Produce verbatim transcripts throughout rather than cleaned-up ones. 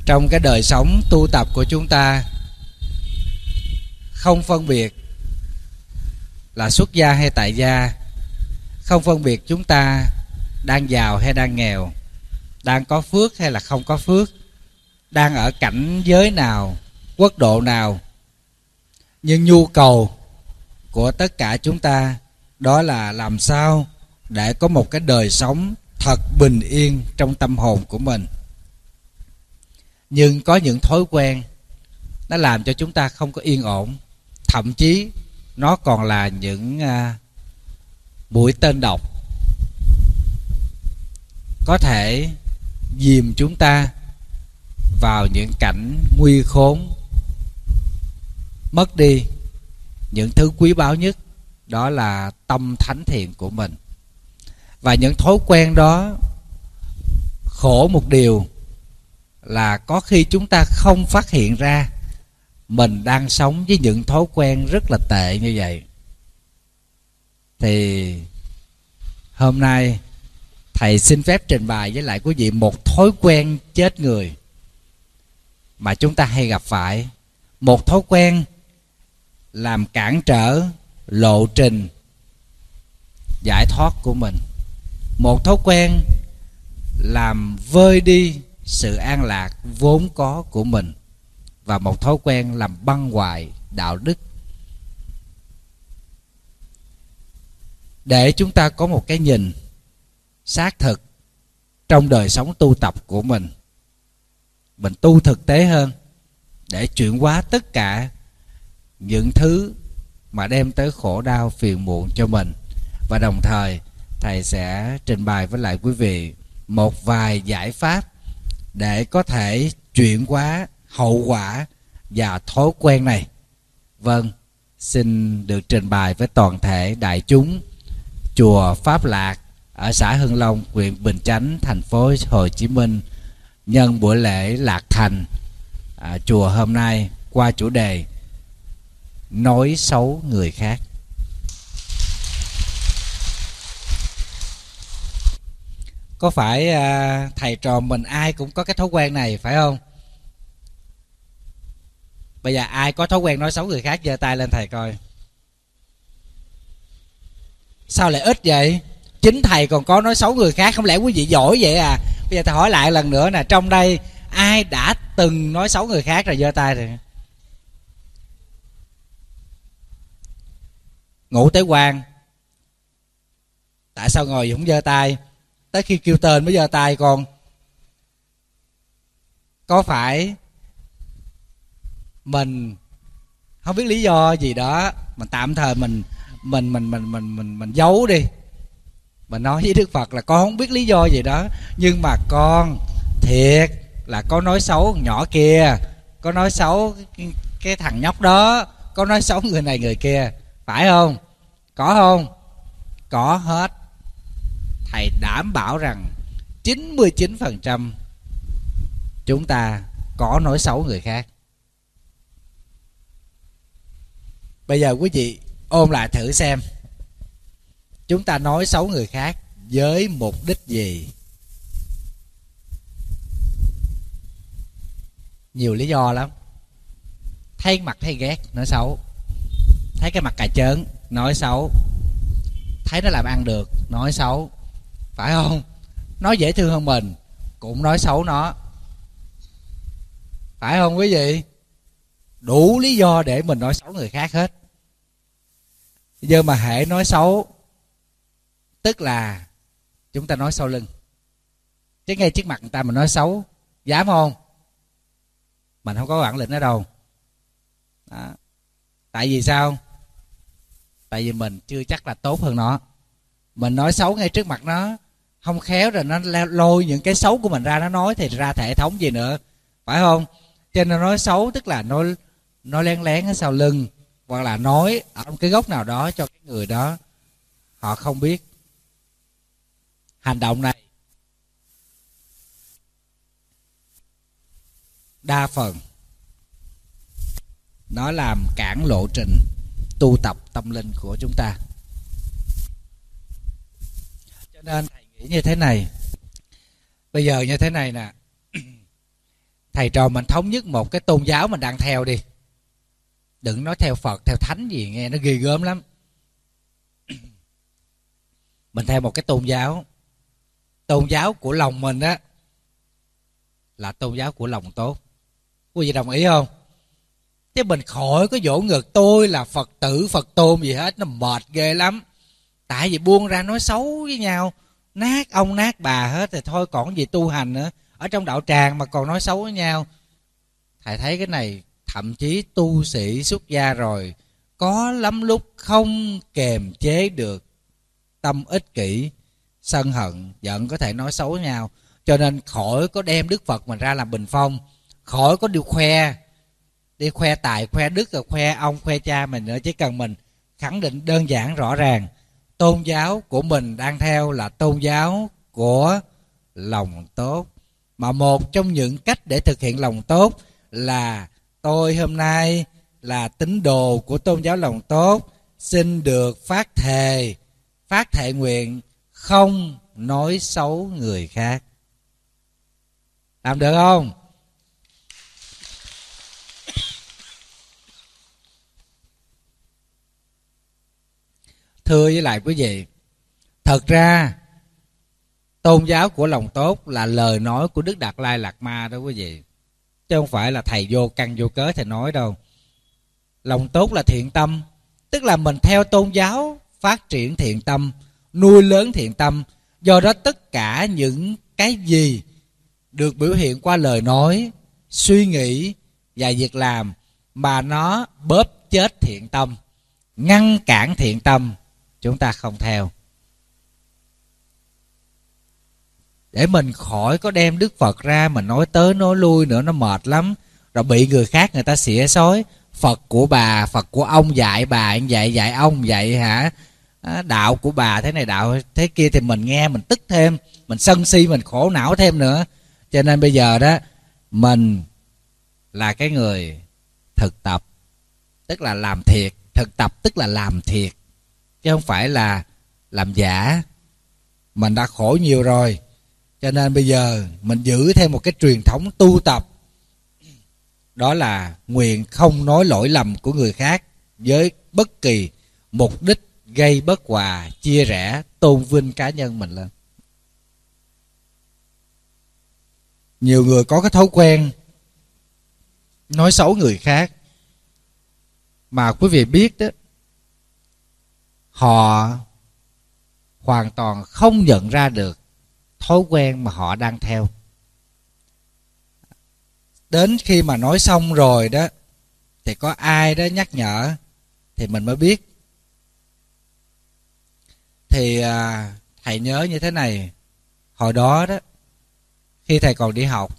trong cái đời sống tu tập của chúng ta, không phân biệt là xuất gia hay tại gia, không phân biệt chúng ta đang giàu hay đang nghèo, đang có phước hay là không có phước, đang ở cảnh giới nào, quốc độ nào. Nhưng nhu cầu của tất cả chúng ta đó là làm sao để có một cái đời sống thật bình yên trong tâm hồn của mình. Nhưng có những thói quen nó làm cho chúng ta không có yên ổn, thậm chí nó còn là những uh, mũi tên độc có thể dìm chúng ta vào những cảnh nguy khốn, mất đi những thứ quý báu nhất, đó là tâm thánh thiện của mình. Và những thói quen đó khổ một điều là có khi chúng ta không phát hiện ra mình đang sống với những thói quen rất là tệ như vậy. Thì hôm nay thầy xin phép trình bày với lại quý vị một thói quen chết người mà chúng ta hay gặp phải. Một thói quen làm cản trở lộ trình giải thoát của mình. Một thói quen làm vơi đi sự an lạc vốn có của mình. Và một thói quen làm băng hoại đạo đức. Để chúng ta có một cái nhìn xác thực trong đời sống tu tập của mình, mình tu thực tế hơn để chuyển hóa tất cả những thứ mà đem tới khổ đau phiền muộn cho mình. Và đồng thời thầy sẽ trình bày với lại quý vị một vài giải pháp để có thể chuyển hóa hậu quả và thói quen này. Vâng, xin được trình bày với toàn thể đại chúng chùa Pháp Lạc ở xã Hưng Long, huyện Bình Chánh, thành phố Hồ Chí Minh, nhân buổi lễ Lạc Thành à, chùa hôm nay qua chủ đề nói xấu người khác. Có phải à, thầy trò mình ai cũng có cái thói quen này phải không? Bây giờ ai có thói quen nói xấu người khác giơ tay lên thầy coi. Sao lại ít vậy? Chính thầy còn có nói xấu người khác, không lẽ quý vị giỏi vậy à? Bây giờ thầy hỏi lại lần nữa nè, trong đây ai đã từng nói xấu người khác rồi giơ tay rồi? Ngũ Tế Quang, tại sao ngồi không giơ tay? Tới khi kêu tên mới giơ tay con. Có phải mình không biết lý do gì đó, mình tạm thời mình mình mình mình mình mình mình giấu đi, mình nói với Đức Phật là con không biết lý do gì đó, nhưng mà con thiệt là có nói xấu nhỏ kia, có nói xấu cái, cái thằng nhóc đó, có nói xấu người này người kia, phải không? Có không? Có hết. Thầy đảm bảo rằng chín mươi chín phần trăm chúng ta có nói xấu người khác. Bây giờ quý vị ôn lại thử xem, chúng ta nói xấu người khác với mục đích gì? Nhiều lý do lắm. Thấy mặt thấy ghét nói xấu, thấy cái mặt cà chớn nói xấu, thấy nó làm ăn được nói xấu, phải không? Nó dễ thương hơn mình cũng nói xấu nó, phải không quý vị? Đủ lý do để mình nói xấu người khác hết. Giờ mà hễ nói xấu tức là chúng ta nói sau lưng, chứ ngay trước mặt người ta mình nói xấu dám không? Mình không có bản lĩnh ở đâu đó. Tại vì sao? Tại vì mình chưa chắc là tốt hơn nó. Mình nói xấu ngay trước mặt nó, không khéo rồi nó lôi những cái xấu của mình ra nó nói, thì ra thể thống gì nữa, phải không? Cho nên nói xấu tức là nói nói lén lén ở sau lưng, hoặc là nói ở cái góc nào đó cho cái người đó họ không biết. Hành động này đa phần nó làm cản lộ trình tu tập tâm linh của chúng ta. Cho nên thầy nghĩ như thế này. Bây giờ như thế này nè, thầy trò mình thống nhất một cái tôn giáo mình đang theo đi. Đừng nói theo Phật, theo Thánh gì nghe nó ghê gớm lắm. Mình theo một cái tôn giáo. Tôn giáo của lòng mình á là tôn giáo của lòng tốt. Quý vị đồng ý không? Chứ mình khỏi có vỗ ngực tôi là Phật tử, Phật tôn gì hết. Nó mệt ghê lắm. Tại vì buông ra nói xấu với nhau, nát ông nát bà hết thì thôi còn gì tu hành nữa. Ở trong đạo tràng mà còn nói xấu với nhau. Thầy thấy cái này thậm chí tu sĩ xuất gia rồi có lắm lúc không kềm chế được tâm ích kỷ, sân hận, giận, có thể nói xấu với nhau. Cho nên khỏi có đem Đức Phật mình ra làm bình phong, khỏi có đi khoe, đi khoe tài, khoe đức, rồi khoe ông, khoe cha mình nữa. Chỉ cần mình khẳng định đơn giản rõ ràng, tôn giáo của mình đang theo là tôn giáo của lòng tốt. Mà một trong những cách để thực hiện lòng tốt là tôi hôm nay là tín đồ của tôn giáo lòng tốt, xin được phát thề, phát thệ nguyện không nói xấu người khác. Làm được không? Thưa với lại quý vị, thật ra tôn giáo của lòng tốt là lời nói của Đức Đạt Lai Lạt Ma đó quý vị, chứ không phải là thầy vô căn vô cớ thầy nói đâu. Lòng tốt là thiện tâm, tức là mình theo tôn giáo phát triển thiện tâm, nuôi lớn thiện tâm. Do đó tất cả những cái gì được biểu hiện qua lời nói, suy nghĩ và việc làm mà nó bóp chết thiện tâm, ngăn cản thiện tâm, chúng ta không theo. Để mình khỏi có đem Đức Phật ra mình nói tới nói lui nữa, nó mệt lắm. Rồi bị người khác người ta xỉa xói, Phật của bà, Phật của ông dạy bà dạy, dạy ông dạy hả, đạo của bà thế này đạo thế kia, thì mình nghe mình tức thêm, mình sân si, mình khổ não thêm nữa. Cho nên bây giờ đó mình là cái người thực tập, tức là làm thiệt. Thực tập tức là làm thiệt, chứ không phải là làm giả. Mình đã khổ nhiều rồi, cho nên bây giờ mình giữ thêm một cái truyền thống tu tập, đó là nguyện không nói lỗi lầm của người khác với bất kỳ mục đích gây bất hòa, chia rẽ, tôn vinh cá nhân mình lên. Nhiều người có cái thói quen nói xấu người khác, mà quý vị biết đó, họ hoàn toàn không nhận ra được thói quen mà họ đang theo. Đến khi mà nói xong rồi đó thì có ai đó nhắc nhở thì mình mới biết. Thì à, thầy nhớ như thế này, hồi đó đó khi thầy còn đi học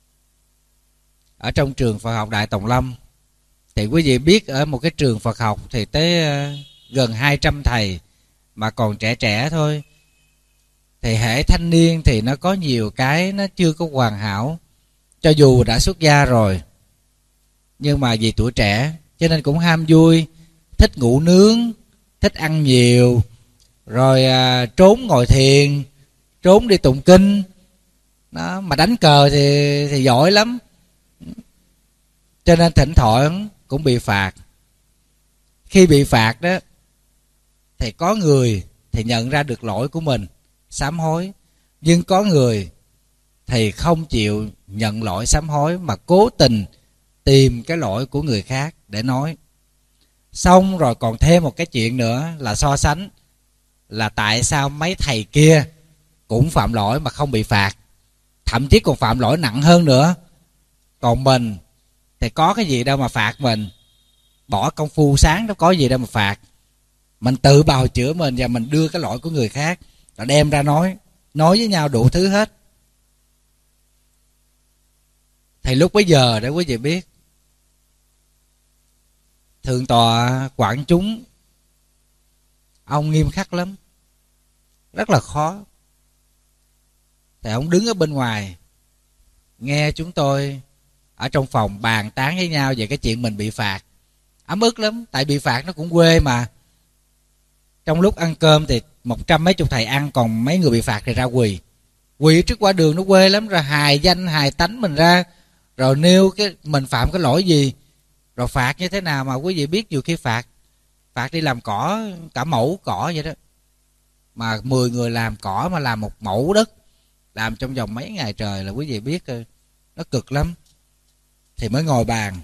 ở trong trường Phật học Đại Tòng Lâm, thì quý vị biết ở một cái trường Phật học thì tới uh, gần hai trăm thầy mà còn trẻ trẻ thôi. Thì hễ thanh niên thì nó có nhiều cái nó chưa có hoàn hảo, cho dù đã xuất gia rồi, nhưng mà vì tuổi trẻ cho nên cũng ham vui, thích ngủ nướng, thích ăn nhiều, rồi à, trốn ngồi thiền, trốn đi tụng kinh đó, mà đánh cờ thì thì giỏi lắm, cho nên thỉnh thoảng cũng bị phạt. Khi bị phạt đó thì có người thì nhận ra được lỗi của mình, sám hối, nhưng có người thì không chịu nhận lỗi sám hối mà cố tình tìm cái lỗi của người khác để nói. Xong rồi còn thêm một cái chuyện nữa là so sánh, là tại sao mấy thầy kia cũng phạm lỗi mà không bị phạt, thậm chí còn phạm lỗi nặng hơn nữa, còn mình thì có cái gì đâu mà phạt mình, bỏ công phu sáng đâu có gì đâu mà phạt. Mình tự bào chữa mình và mình đưa cái lỗi của người khác rồi đem ra nói, nói với nhau đủ thứ hết. Thì lúc bấy giờ để quý vị biết, thượng tọa Quảng Chúng ông nghiêm khắc lắm, rất là khó. Thì ông đứng ở bên ngoài nghe chúng tôi ở trong phòng bàn tán với nhau về cái chuyện mình bị phạt, ấm ức lắm. Tại bị phạt nó cũng quê mà. Trong lúc ăn cơm thì một trăm mấy chục thầy ăn, còn mấy người bị phạt thì ra quỳ quỳ trước qua đường, nó quê lắm. Rồi hài danh hài tánh mình ra, rồi nêu cái mình phạm cái lỗi gì, rồi phạt như thế nào. Mà quý vị biết nhiều khi phạt phạt đi làm cỏ cả mẫu cỏ vậy đó, mà mười người làm cỏ mà làm một mẫu đất, làm trong vòng mấy ngày trời là quý vị biết nó cực lắm, thì mới ngồi bàn.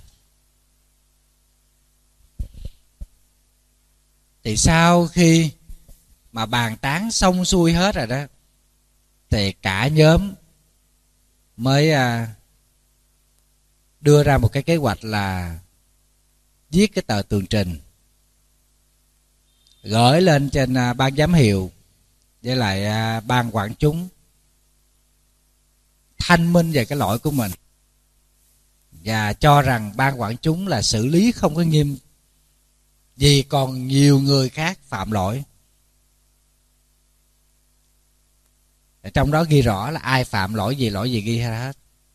Thì sau khi mà bàn tán xong xuôi hết rồi đó, thì cả nhóm mới đưa ra một cái kế hoạch là viết cái tờ tường trình, gửi lên trên ban giám hiệu với lại ban quản chúng, thanh minh về cái lỗi của mình, và cho rằng ban quản chúng là xử lý không có nghiêm vì còn nhiều người khác phạm lỗi. Trong đó ghi rõ là ai phạm lỗi gì lỗi gì ghi hết.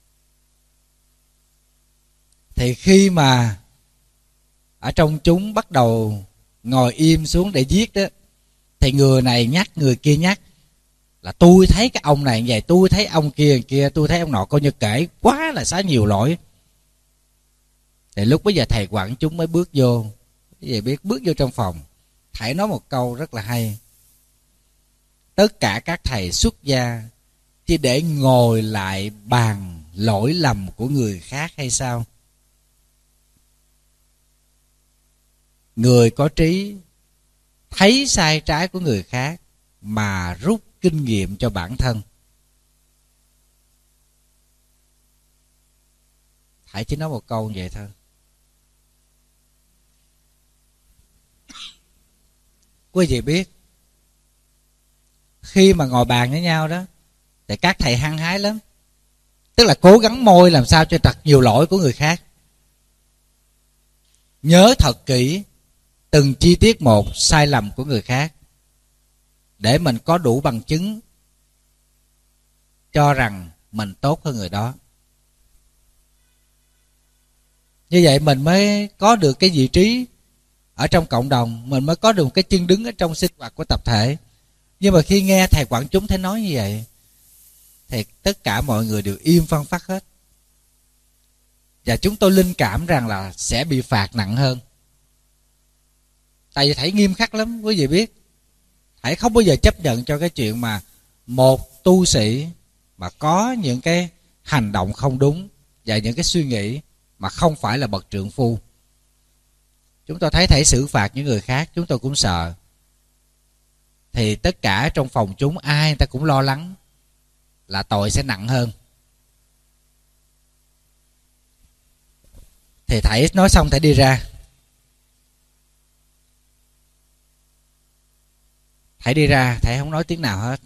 Thì khi mà ở trong chúng bắt đầu ngồi im xuống để viết đó, thì người này nhắc người kia nhắc là tôi thấy cái ông này như vậy, tôi thấy ông kia kia, tôi thấy ông nọ, coi như kể quá là xá nhiều lỗi. Thì lúc bây giờ thầy quản chúng mới bước vô, cái gì biết bước vô trong phòng, thầy nói một câu rất là hay: tất cả các thầy xuất gia chỉ để ngồi lại bàn lỗi lầm của người khác hay sao? Người có trí thấy sai trái của người khác mà rút kinh nghiệm cho bản thân. Thầy chỉ nói một câu như vậy thôi. Quý vị biết, khi mà ngồi bàn với nhau đó, thì các thầy hăng hái lắm, tức là cố gắng môi làm sao cho thật nhiều lỗi của người khác, nhớ thật kỹ từng chi tiết một sai lầm của người khác, để mình có đủ bằng chứng cho rằng mình tốt hơn người đó. Như vậy mình mới có được cái vị trí ở trong cộng đồng, mình mới có được một cái chân đứng ở trong sinh hoạt của tập thể. Nhưng mà khi nghe thầy quản chúng thấy nói như vậy, thì tất cả mọi người đều im phăng phắc hết. Và chúng tôi linh cảm rằng là sẽ bị phạt nặng hơn. Tại vì thầy nghiêm khắc lắm, quý vị biết. Thầy không bao giờ chấp nhận cho cái chuyện mà một tu sĩ mà có những cái hành động không đúng và những cái suy nghĩ mà không phải là bậc trượng phu. Chúng tôi thấy thầy xử phạt những người khác, chúng tôi cũng sợ. Thì tất cả trong phòng chúng ai người ta cũng lo lắng là tội sẽ nặng hơn. Thì thầy nói xong thầy đi ra. Thầy đi ra, thầy không nói tiếng nào hết.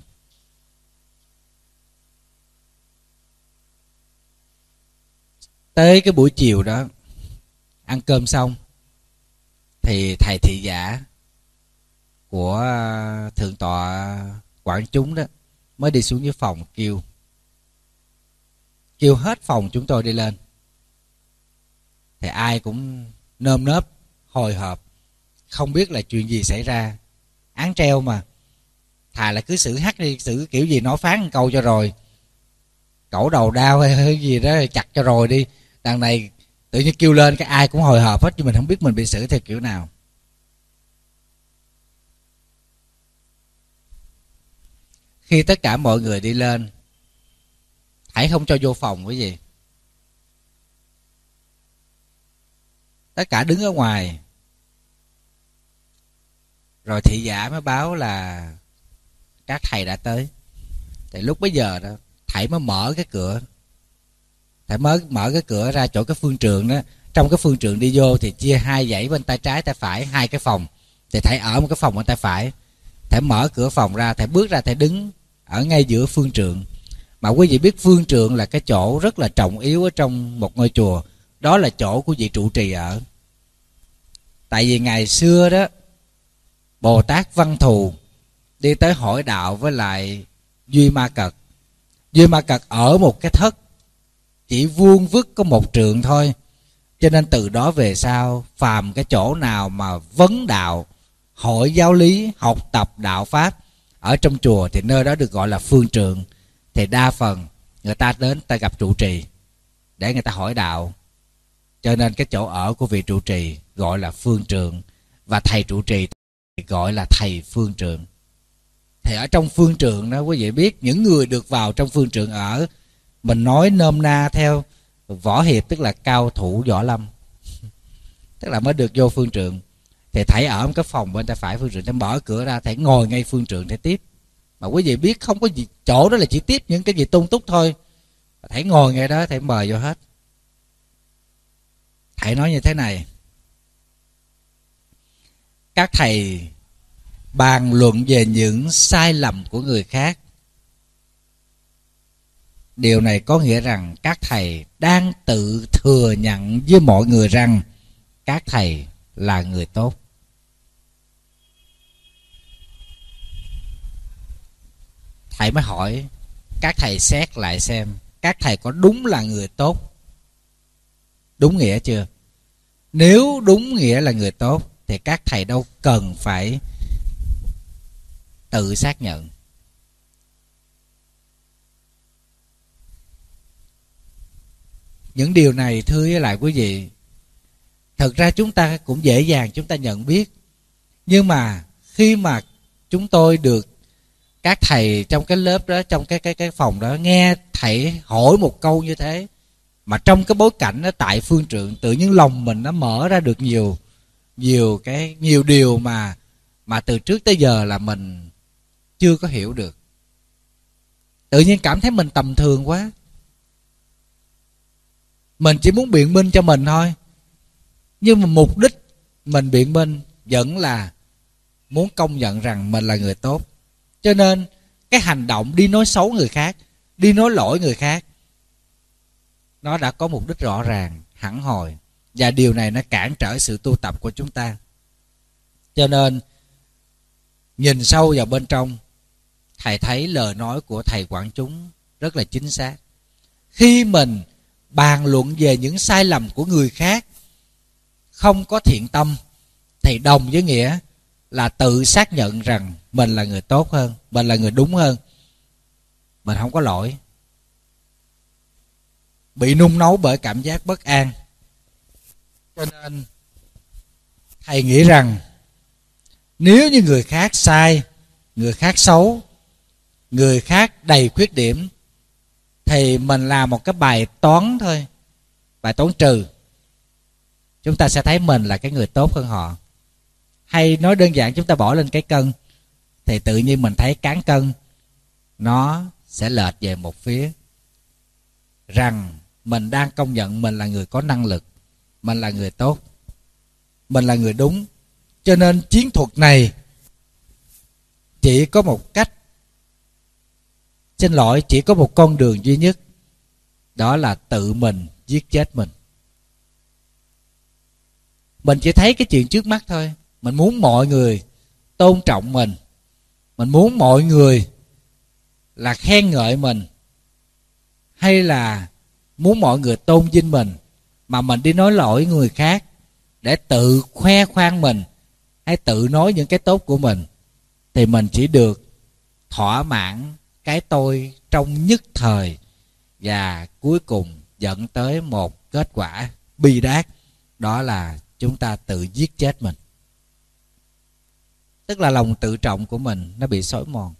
Tới cái buổi chiều đó, ăn cơm xong, thì thầy thị giả của thượng tọa quản chúng đó mới đi xuống dưới phòng kêu. Kêu hết phòng chúng tôi đi lên. Thì ai cũng nơm nớp, hồi hộp, không biết là chuyện gì xảy ra. Án treo mà, thà là cứ xử hắt đi, xử kiểu gì nói phán một câu cho rồi, cẩu đầu đau hay, hay gì đó chặt cho rồi đi. Đằng này tự nhiên kêu lên cái ai cũng hồi hộp hết, nhưng mình không biết mình bị xử theo kiểu nào. Khi tất cả mọi người đi lên, hãy không cho vô phòng quý vị. Tất cả đứng ở ngoài. Rồi thị giả mới báo là các thầy đã tới. Thì lúc bấy giờ đó, thầy mới mở cái cửa. Thầy mới mở cái cửa ra chỗ cái phương trường đó. Trong cái phương trường đi vô thì chia hai dãy bên tay trái tay phải, hai cái phòng. Thì thầy ở một cái phòng bên tay phải. Thầy mở cửa phòng ra, thầy bước ra, thầy đứng ở ngay giữa phương trường. Mà quý vị biết phương trường là cái chỗ rất là trọng yếu ở trong một ngôi chùa. Đó là chỗ của vị trụ trì ở. Tại vì ngày xưa đó, Bồ Tát Văn Thù đi tới hỏi đạo với lại Duy Ma Cật. Duy Ma Cật ở một cái thất chỉ vuông vức có một trượng thôi. Cho nên từ đó về sau, phàm cái chỗ nào mà vấn đạo, hỏi giáo lý, học tập đạo pháp ở trong chùa thì nơi đó được gọi là phương trượng. Thì đa phần người ta đến ta gặp trụ trì. để người ta hỏi đạo. Cho nên cái chỗ ở của vị trụ trì gọi là phương trượng, và thầy trụ trì thì gọi là thầy phương trượng. Thì ở trong phương trượng đó, quý vị biết những người được vào trong phương trượng ở, mình nói nôm na theo võ hiệp tức là cao thủ võ lâm, tức là mới được vô phương trượng. Thì thầy ở một cái phòng bên tay phải phương trượng, thầy mở cửa ra, thầy ngồi ngay phương trượng để tiếp. Mà quý vị biết không có gì, chỗ đó là chỉ tiếp những cái gì tung túc thôi. Thầy ngồi ngay đó, thầy mời vô hết. Thầy nói như thế này: các thầy bàn luận về những sai lầm của người khác. Điều này có nghĩa rằng các thầy đang tự thừa nhận với mọi người rằng các thầy là người tốt. Thầy mới hỏi các thầy xét lại xem các thầy có đúng là người tốt, đúng nghĩa chưa? Nếu đúng nghĩa là người tốt thì các thầy đâu cần phải tự xác nhận. Những điều này thưa với lại quý vị, thật ra chúng ta cũng dễ dàng chúng ta nhận biết. Nhưng mà khi mà chúng tôi được các thầy trong cái lớp đó, trong cái cái cái phòng đó, nghe thầy hỏi một câu như thế, mà trong cái bối cảnh đó tại phương trượng, tự nhiên lòng mình nó mở ra được nhiều nhiều cái nhiều điều mà mà từ trước tới giờ là mình chưa có hiểu được. Tự nhiên cảm thấy mình tầm thường quá. Mình chỉ muốn biện minh cho mình thôi, nhưng mà mục đích mình biện minh vẫn là muốn công nhận rằng mình là người tốt. Cho nên cái hành động đi nói xấu người khác, đi nói lỗi người khác, nó đã có mục đích rõ ràng, hẳn hoi, và điều này nó cản trở sự tu tập của chúng ta. Cho nên nhìn sâu vào bên trong, thầy thấy lời nói của thầy Quảng Chúng rất là chính xác. Khi mình bàn luận về những sai lầm của người khác không có thiện tâm, thì đồng với nghĩa là tự xác nhận rằng mình là người tốt hơn, mình là người đúng hơn, mình không có lỗi. Bị nung nấu bởi cảm giác bất an. Cho nên thầy nghĩ rằng nếu như người khác sai, người khác xấu, người khác đầy khuyết điểm, thì mình làm một cái bài toán thôi, bài toán trừ, chúng ta sẽ thấy mình là cái người tốt hơn họ. Hay nói đơn giản, chúng ta bỏ lên cái cân thì tự nhiên mình thấy cán cân nó sẽ lệch về một phía, rằng mình đang công nhận mình là người có năng lực, mình là người tốt, mình là người đúng. Cho nên chiến thuật này chỉ có một cách, xin lỗi, chỉ có một con đường duy nhất, đó là tự mình giết chết mình. Mình chỉ thấy cái chuyện trước mắt thôi. Mình muốn mọi người tôn trọng mình, mình muốn mọi người là khen ngợi mình, hay là muốn mọi người tôn vinh mình, mà mình đi nói lỗi người khác để tự khoe khoang mình, hay tự nói những cái tốt của mình, thì mình chỉ được thỏa mãn cái tôi trong nhất thời, và cuối cùng dẫn tới một kết quả bi đát, đó là chúng ta tự giết chết mình. Tức là lòng tự trọng của mình nó bị xói mòn.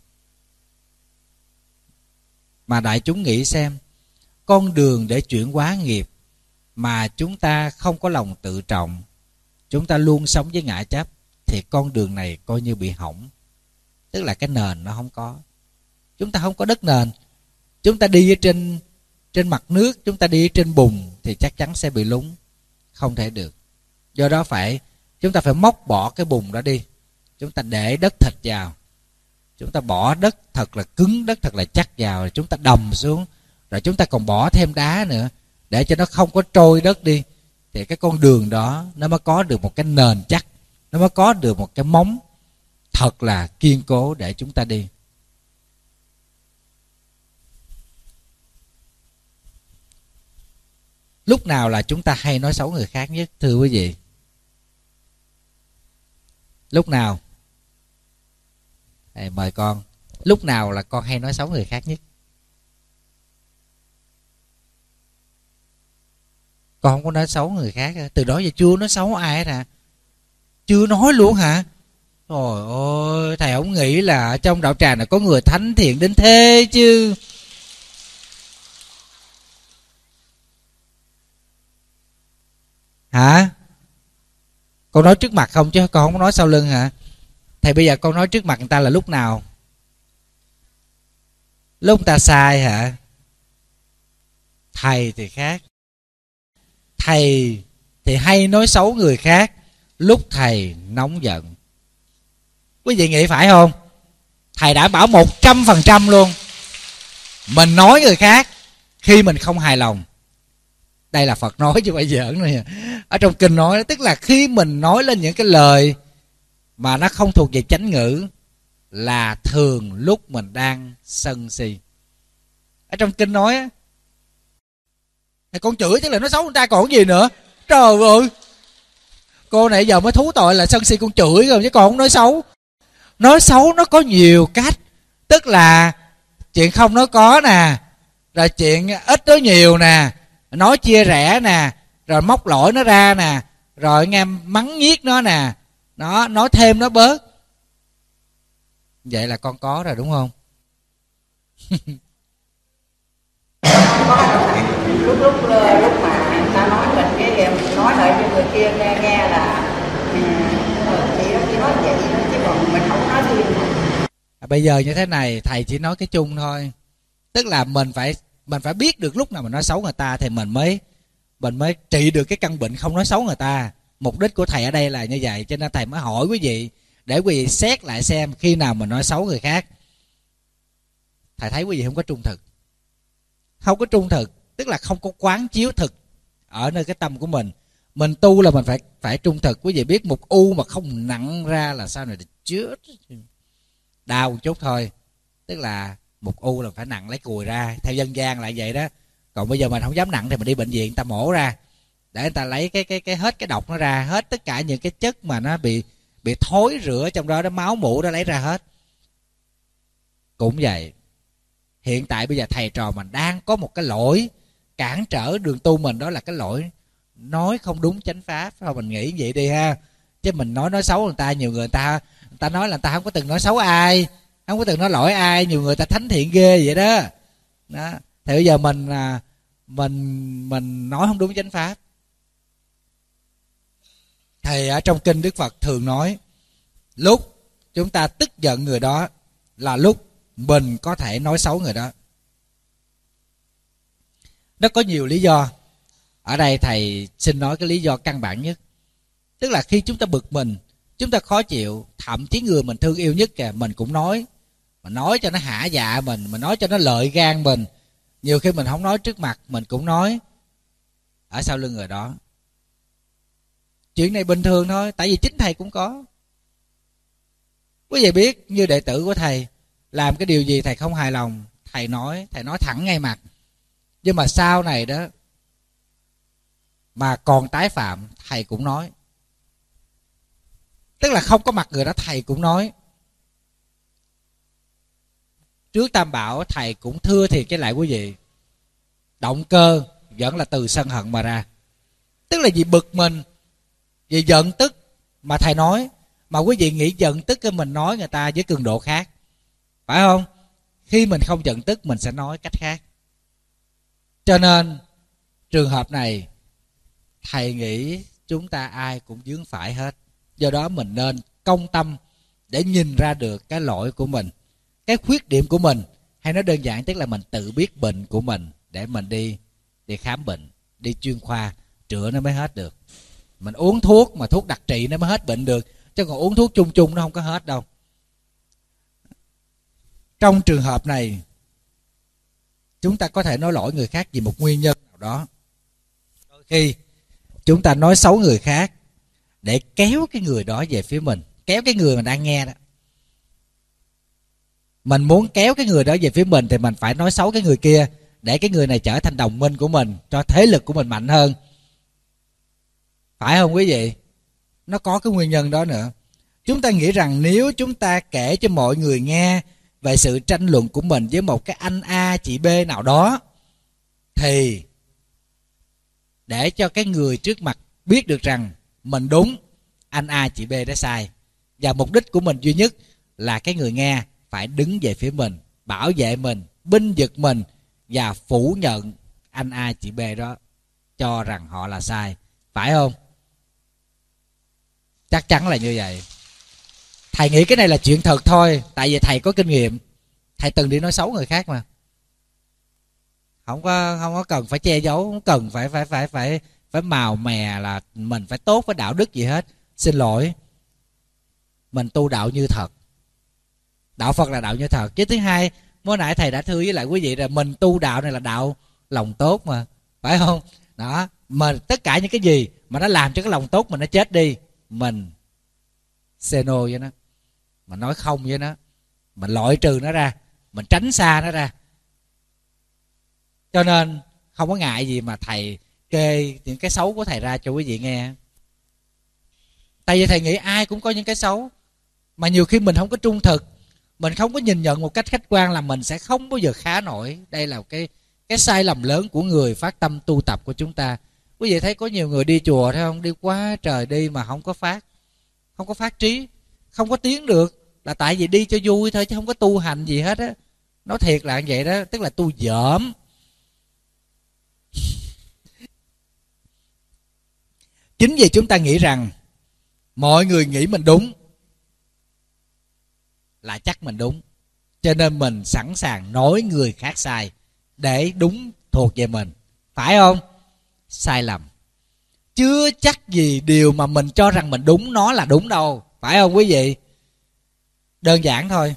Mà đại chúng nghĩ xem, con đường để chuyển hóa nghiệp mà chúng ta không có lòng tự trọng, chúng ta luôn sống với ngã chấp, thì con đường này coi như bị hỏng. Tức là cái nền nó không có. Chúng ta không có đất nền. Chúng ta đi ở trên trên mặt nước, chúng ta đi ở trên bùn thì chắc chắn sẽ bị lún, không thể được. Do đó phải chúng ta phải móc bỏ cái bùn đó đi, chúng ta để đất thịt vào, chúng ta bỏ đất thật là cứng, đất thật là chắc vào, rồi chúng ta đầm xuống, rồi chúng ta còn bỏ thêm đá nữa để cho nó không có trôi đất đi, thì cái con đường đó nó mới có được một cái nền chắc, nó mới có được một cái móng thật là kiên cố để chúng ta đi. Lúc nào là chúng ta hay nói xấu người khác nhất thưa quý vị? Lúc nào? Đây, mời con. Lúc nào là con hay nói xấu người khác nhất? Con không có nói xấu người khác. Từ đó giờ chưa nói xấu ai hết hả? Chưa nói luôn hả? Trời ơi, thầy không nghĩ là trong đạo tràng này có người thánh thiện đến thế chứ. Hả? Con nói trước mặt không chứ con không có nói sau lưng hả? Thầy bây giờ con nói trước mặt người ta là lúc nào? Lúc người ta sai hả? Thầy thì khác. Thầy thì hay nói xấu người khác lúc thầy nóng giận. Quý vị nghĩ phải không? Thầy đảm bảo một trăm phần trăm luôn. Mình nói người khác khi mình không hài lòng. Đây là Phật nói chứ phải giỡn nữa. Ở trong kinh nói, tức là khi mình nói lên những cái lời mà nó không thuộc về chánh ngữ là thường lúc mình đang sân si. Ở trong kinh nói á, thì con chửi tức là nói xấu người ta còn gì nữa. Trời ơi, cô này giờ mới thú tội là sân si con chửi rồi chứ còn không nói xấu. Nói xấu nó có nhiều cách. Tức là chuyện không nói có nè, rồi chuyện ít nói nhiều nè, nói chia rẽ nè, rồi móc lỗi nó ra nè, rồi nghe mắng nhiếc nó nè, nó nói thêm nó bớt. Vậy là con có rồi đúng không? lúc lúc lúc mà người ta nói mình cái mình nói lại cho người kia nghe nghe là chị đó chỉ nói vậy chứ còn mình không nói riêng. À, bây giờ như thế này, thầy chỉ nói cái chung thôi. Tức là mình phải mình phải biết được lúc nào mình nói xấu người ta thì mình mới mình mới trị được cái căn bệnh không nói xấu người ta. Mục đích của thầy ở đây là như vậy, cho nên thầy mới hỏi quý vị để quý vị xét lại xem khi nào mình nói xấu người khác. Thầy thấy quý vị không có trung thực. Không có trung thực, tức là không có quán chiếu thực ở nơi cái tâm của mình. Mình tu là mình phải phải trung thực. Quý vị biết một u mà không nặng ra là sao này để chết, đau một chút thôi. Tức là một u là phải nặng lấy cùi ra, theo dân gian là vậy đó. Còn bây giờ mình không dám nặng thì mình đi bệnh viện người ta mổ ra để người ta lấy cái cái cái hết cái độc nó ra, hết tất cả những cái chất mà nó bị bị thối rữa trong đó, đó máu mủ đó lấy ra hết. Cũng vậy. Hiện tại bây giờ thầy trò mình đang có một cái lỗi cản trở đường tu mình, đó là cái lỗi nói không đúng chánh pháp. Thôi mình nghĩ vậy đi ha. Chứ mình nói nói xấu người ta, nhiều người ta người ta nói là người ta không có từng nói xấu ai, không có từng nói lỗi ai, nhiều người ta thánh thiện ghê vậy đó. Đó. Thì bây giờ mình mình mình nói không đúng chánh pháp. Thì ở trong kinh Đức Phật thường nói lúc chúng ta tức giận người đó là lúc mình có thể nói xấu người đó. Nó có nhiều lý do. Ở đây thầy xin nói cái lý do căn bản nhất. Tức là khi chúng ta bực mình, chúng ta khó chịu, thậm chí người mình thương yêu nhất kìa, mình cũng nói. Mình nói cho nó hả dạ mình, mình nói cho nó lợi gan mình. Nhiều khi mình không nói trước mặt, mình cũng nói ở sau lưng người đó. Chuyện này bình thường thôi, tại vì chính thầy cũng có. Quý vị biết như đệ tử của thầy làm cái điều gì thầy không hài lòng, thầy nói, thầy nói thẳng ngay mặt. Nhưng mà sau này đó mà còn tái phạm, thầy cũng nói. Tức là không có mặt người đó thầy cũng nói. Trước Tam Bảo thầy cũng thưa thiệt với lại quý vị, động cơ vẫn là từ sân hận mà ra. Tức là vì bực mình, vì giận tức mà thầy nói. Mà quý vị nghĩ giận tức cái mình nói người ta với cường độ khác, phải không? Khi mình không giận tức mình sẽ nói cách khác. Cho nên trường hợp này thầy nghĩ chúng ta ai cũng vướng phải hết. Do đó mình nên công tâm để nhìn ra được cái lỗi của mình, cái khuyết điểm của mình. Hay nói đơn giản tức là mình tự biết bệnh của mình để mình đi đi khám bệnh, đi chuyên khoa chữa nó mới hết được. Mình uống thuốc mà thuốc đặc trị nó mới hết bệnh được, chứ còn uống thuốc chung chung nó không có hết đâu. Trong trường hợp này chúng ta có thể nói lỗi người khác vì một nguyên nhân nào đó. Đôi khi chúng ta nói xấu người khác để kéo cái người đó về phía mình, kéo cái người mình đang nghe đó. Mình muốn kéo cái người đó về phía mình thì mình phải nói xấu cái người kia để cái người này trở thành đồng minh của mình, cho thế lực của mình mạnh hơn. Phải không quý vị? Nó có cái nguyên nhân đó nữa. Chúng ta nghĩ rằng nếu chúng ta kể cho mọi người nghe về sự tranh luận của mình với một cái anh A chị B nào đó thì để cho cái người trước mặt biết được rằng mình đúng, anh A chị B đã sai. Và mục đích của mình duy nhất là cái người nghe phải đứng về phía mình, bảo vệ mình, binh vực mình và phủ nhận anh A chị B đó cho rằng họ là sai. Phải không? Chắc chắn là như vậy. Thầy nghĩ cái này là chuyện thật thôi, tại vì thầy có kinh nghiệm. Thầy từng đi nói xấu người khác mà. Không có không có cần phải che giấu, không cần phải phải phải phải phải màu mè là mình phải tốt với đạo đức gì hết. Xin lỗi. Mình tu đạo như thật. Đạo Phật là đạo như thật. Chứ thứ hai, mới nãy thầy đã thưa với lại quý vị là mình tu đạo này là đạo lòng tốt mà. Phải không? Đó, mà tất cả những cái gì mà nó làm cho cái lòng tốt mình nó chết đi, mình say no với nó, mình nói không với nó, mình loại trừ nó ra, mình tránh xa nó ra. Cho nên không có ngại gì mà thầy kê những cái xấu của thầy ra cho quý vị nghe. Tại vì thầy nghĩ ai cũng có những cái xấu, mà nhiều khi mình không có trung thực, mình không có nhìn nhận một cách khách quan là mình sẽ không bao giờ khá nổi. Đây là cái cái sai lầm lớn của người phát tâm tu tập của chúng ta. Quý vị thấy có nhiều người đi chùa thấy không, đi quá trời đi mà không có phát, không có phát trí, không có tiến được, là tại vì đi cho vui thôi chứ không có tu hành gì hết á. Nói thiệt là như vậy đó, tức là tu dởm. Chính vì chúng ta nghĩ rằng mọi người nghĩ mình đúng là chắc mình đúng, cho nên mình sẵn sàng nói người khác sai để đúng thuộc về mình. Phải không? Sai lầm. Chưa chắc gì điều mà mình cho rằng mình đúng nó là đúng đâu. Phải không quý vị? Đơn giản thôi.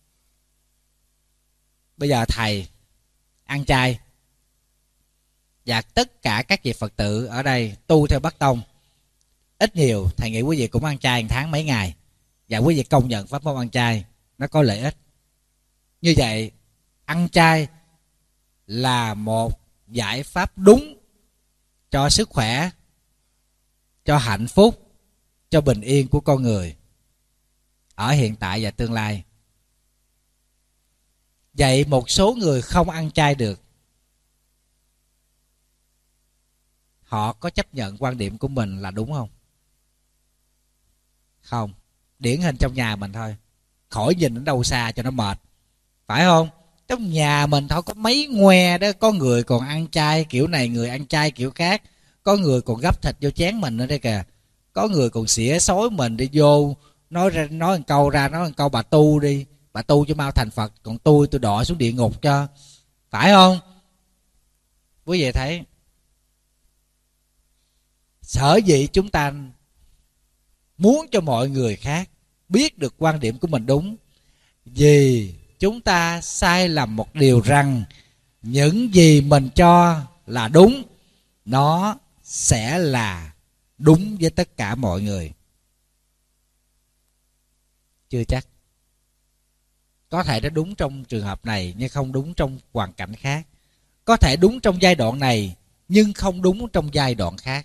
Bây giờ thầy ăn chay, và tất cả các vị Phật tử ở đây tu theo Bắc Tông, ít nhiều thầy nghĩ quý vị cũng ăn chay một tháng mấy ngày, và quý vị công nhận pháp môn ăn chay nó có lợi ích. Như vậy ăn chay là một giải pháp đúng cho sức khỏe, cho hạnh phúc, cho bình yên của con người ở hiện tại và tương lai. Vậy một số người không ăn chay được, họ có chấp nhận quan điểm của mình là đúng không? Không. Điển hình trong nhà mình thôi, khỏi nhìn đến đâu xa cho nó mệt. Phải không? Trong nhà mình thôi có mấy ngoe đó, có người còn ăn chay kiểu này, người ăn chay kiểu khác, có người còn gấp thịt vô chén mình nữa đây kìa, có người còn xỉa xối mình đi vô nói ra, nói một câu ra, nói một câu bà tu đi, bà tu cho mau thành Phật, còn tôi tôi đọa xuống địa ngục cho. Phải không? Quý vị thấy, sở dĩ chúng ta muốn cho mọi người khác biết được quan điểm của mình đúng, vì chúng ta sai lầm một điều rằng những gì mình cho là đúng, nó sẽ là đúng với tất cả mọi người. Chưa chắc. Có thể nó đúng trong trường hợp này nhưng không đúng trong hoàn cảnh khác. Có thể đúng trong giai đoạn này nhưng không đúng trong giai đoạn khác.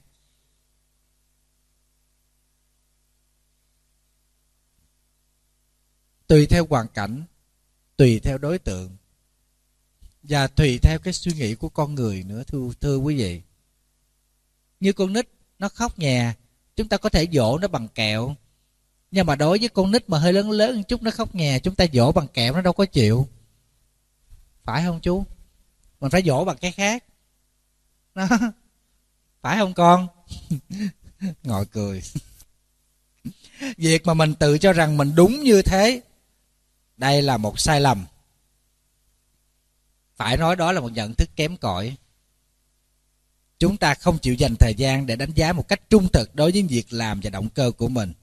Tùy theo hoàn cảnh, tùy theo đối tượng, và tùy theo cái suy nghĩ của con người nữa, thưa, thưa quý vị. Như con nít nó khóc nhè, chúng ta có thể dỗ nó bằng kẹo, nhưng mà đối với con nít mà hơi lớn lớn một chút nó khóc nhè, chúng ta dỗ bằng kẹo nó đâu có chịu. Phải không chú? Mình phải dỗ bằng cái khác đó. Phải không con? Ngồi cười. Việc mà mình tự cho rằng mình đúng như thế, đây là một sai lầm. Phải nói đó là một nhận thức kém cỏi. Chúng ta không chịu dành thời gian để đánh giá một cách trung thực đối với việc làm và động cơ của mình.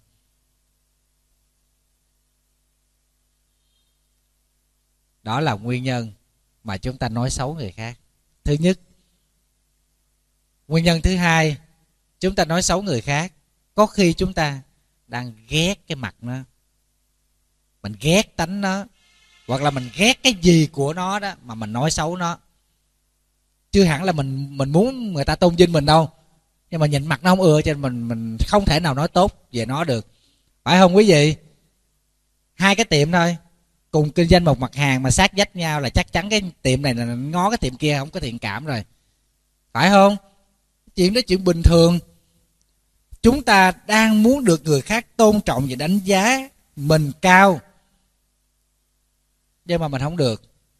Đó là nguyên nhân mà chúng ta nói xấu người khác. Thứ nhất. Nguyên nhân thứ hai, chúng ta nói xấu người khác, có khi chúng ta đang ghét cái mặt nó, mình ghét tánh nó, hoặc là mình ghét cái gì của nó đó mà mình nói xấu nó. Chứ hẳn là mình mình muốn người ta tôn vinh mình đâu, nhưng mà nhìn mặt nó không ưa cho nên mình mình không thể nào nói tốt về nó được. Phải không quý vị? Hai cái tiệm thôi, cùng kinh doanh một mặt hàng mà sát vách nhau là chắc chắn cái tiệm này là ngó cái tiệm kia không có thiện cảm rồi. Phải không? Chuyện đó chuyện bình thường. Chúng ta đang muốn được người khác tôn trọng và đánh giá mình cao, nhưng mà mình không được.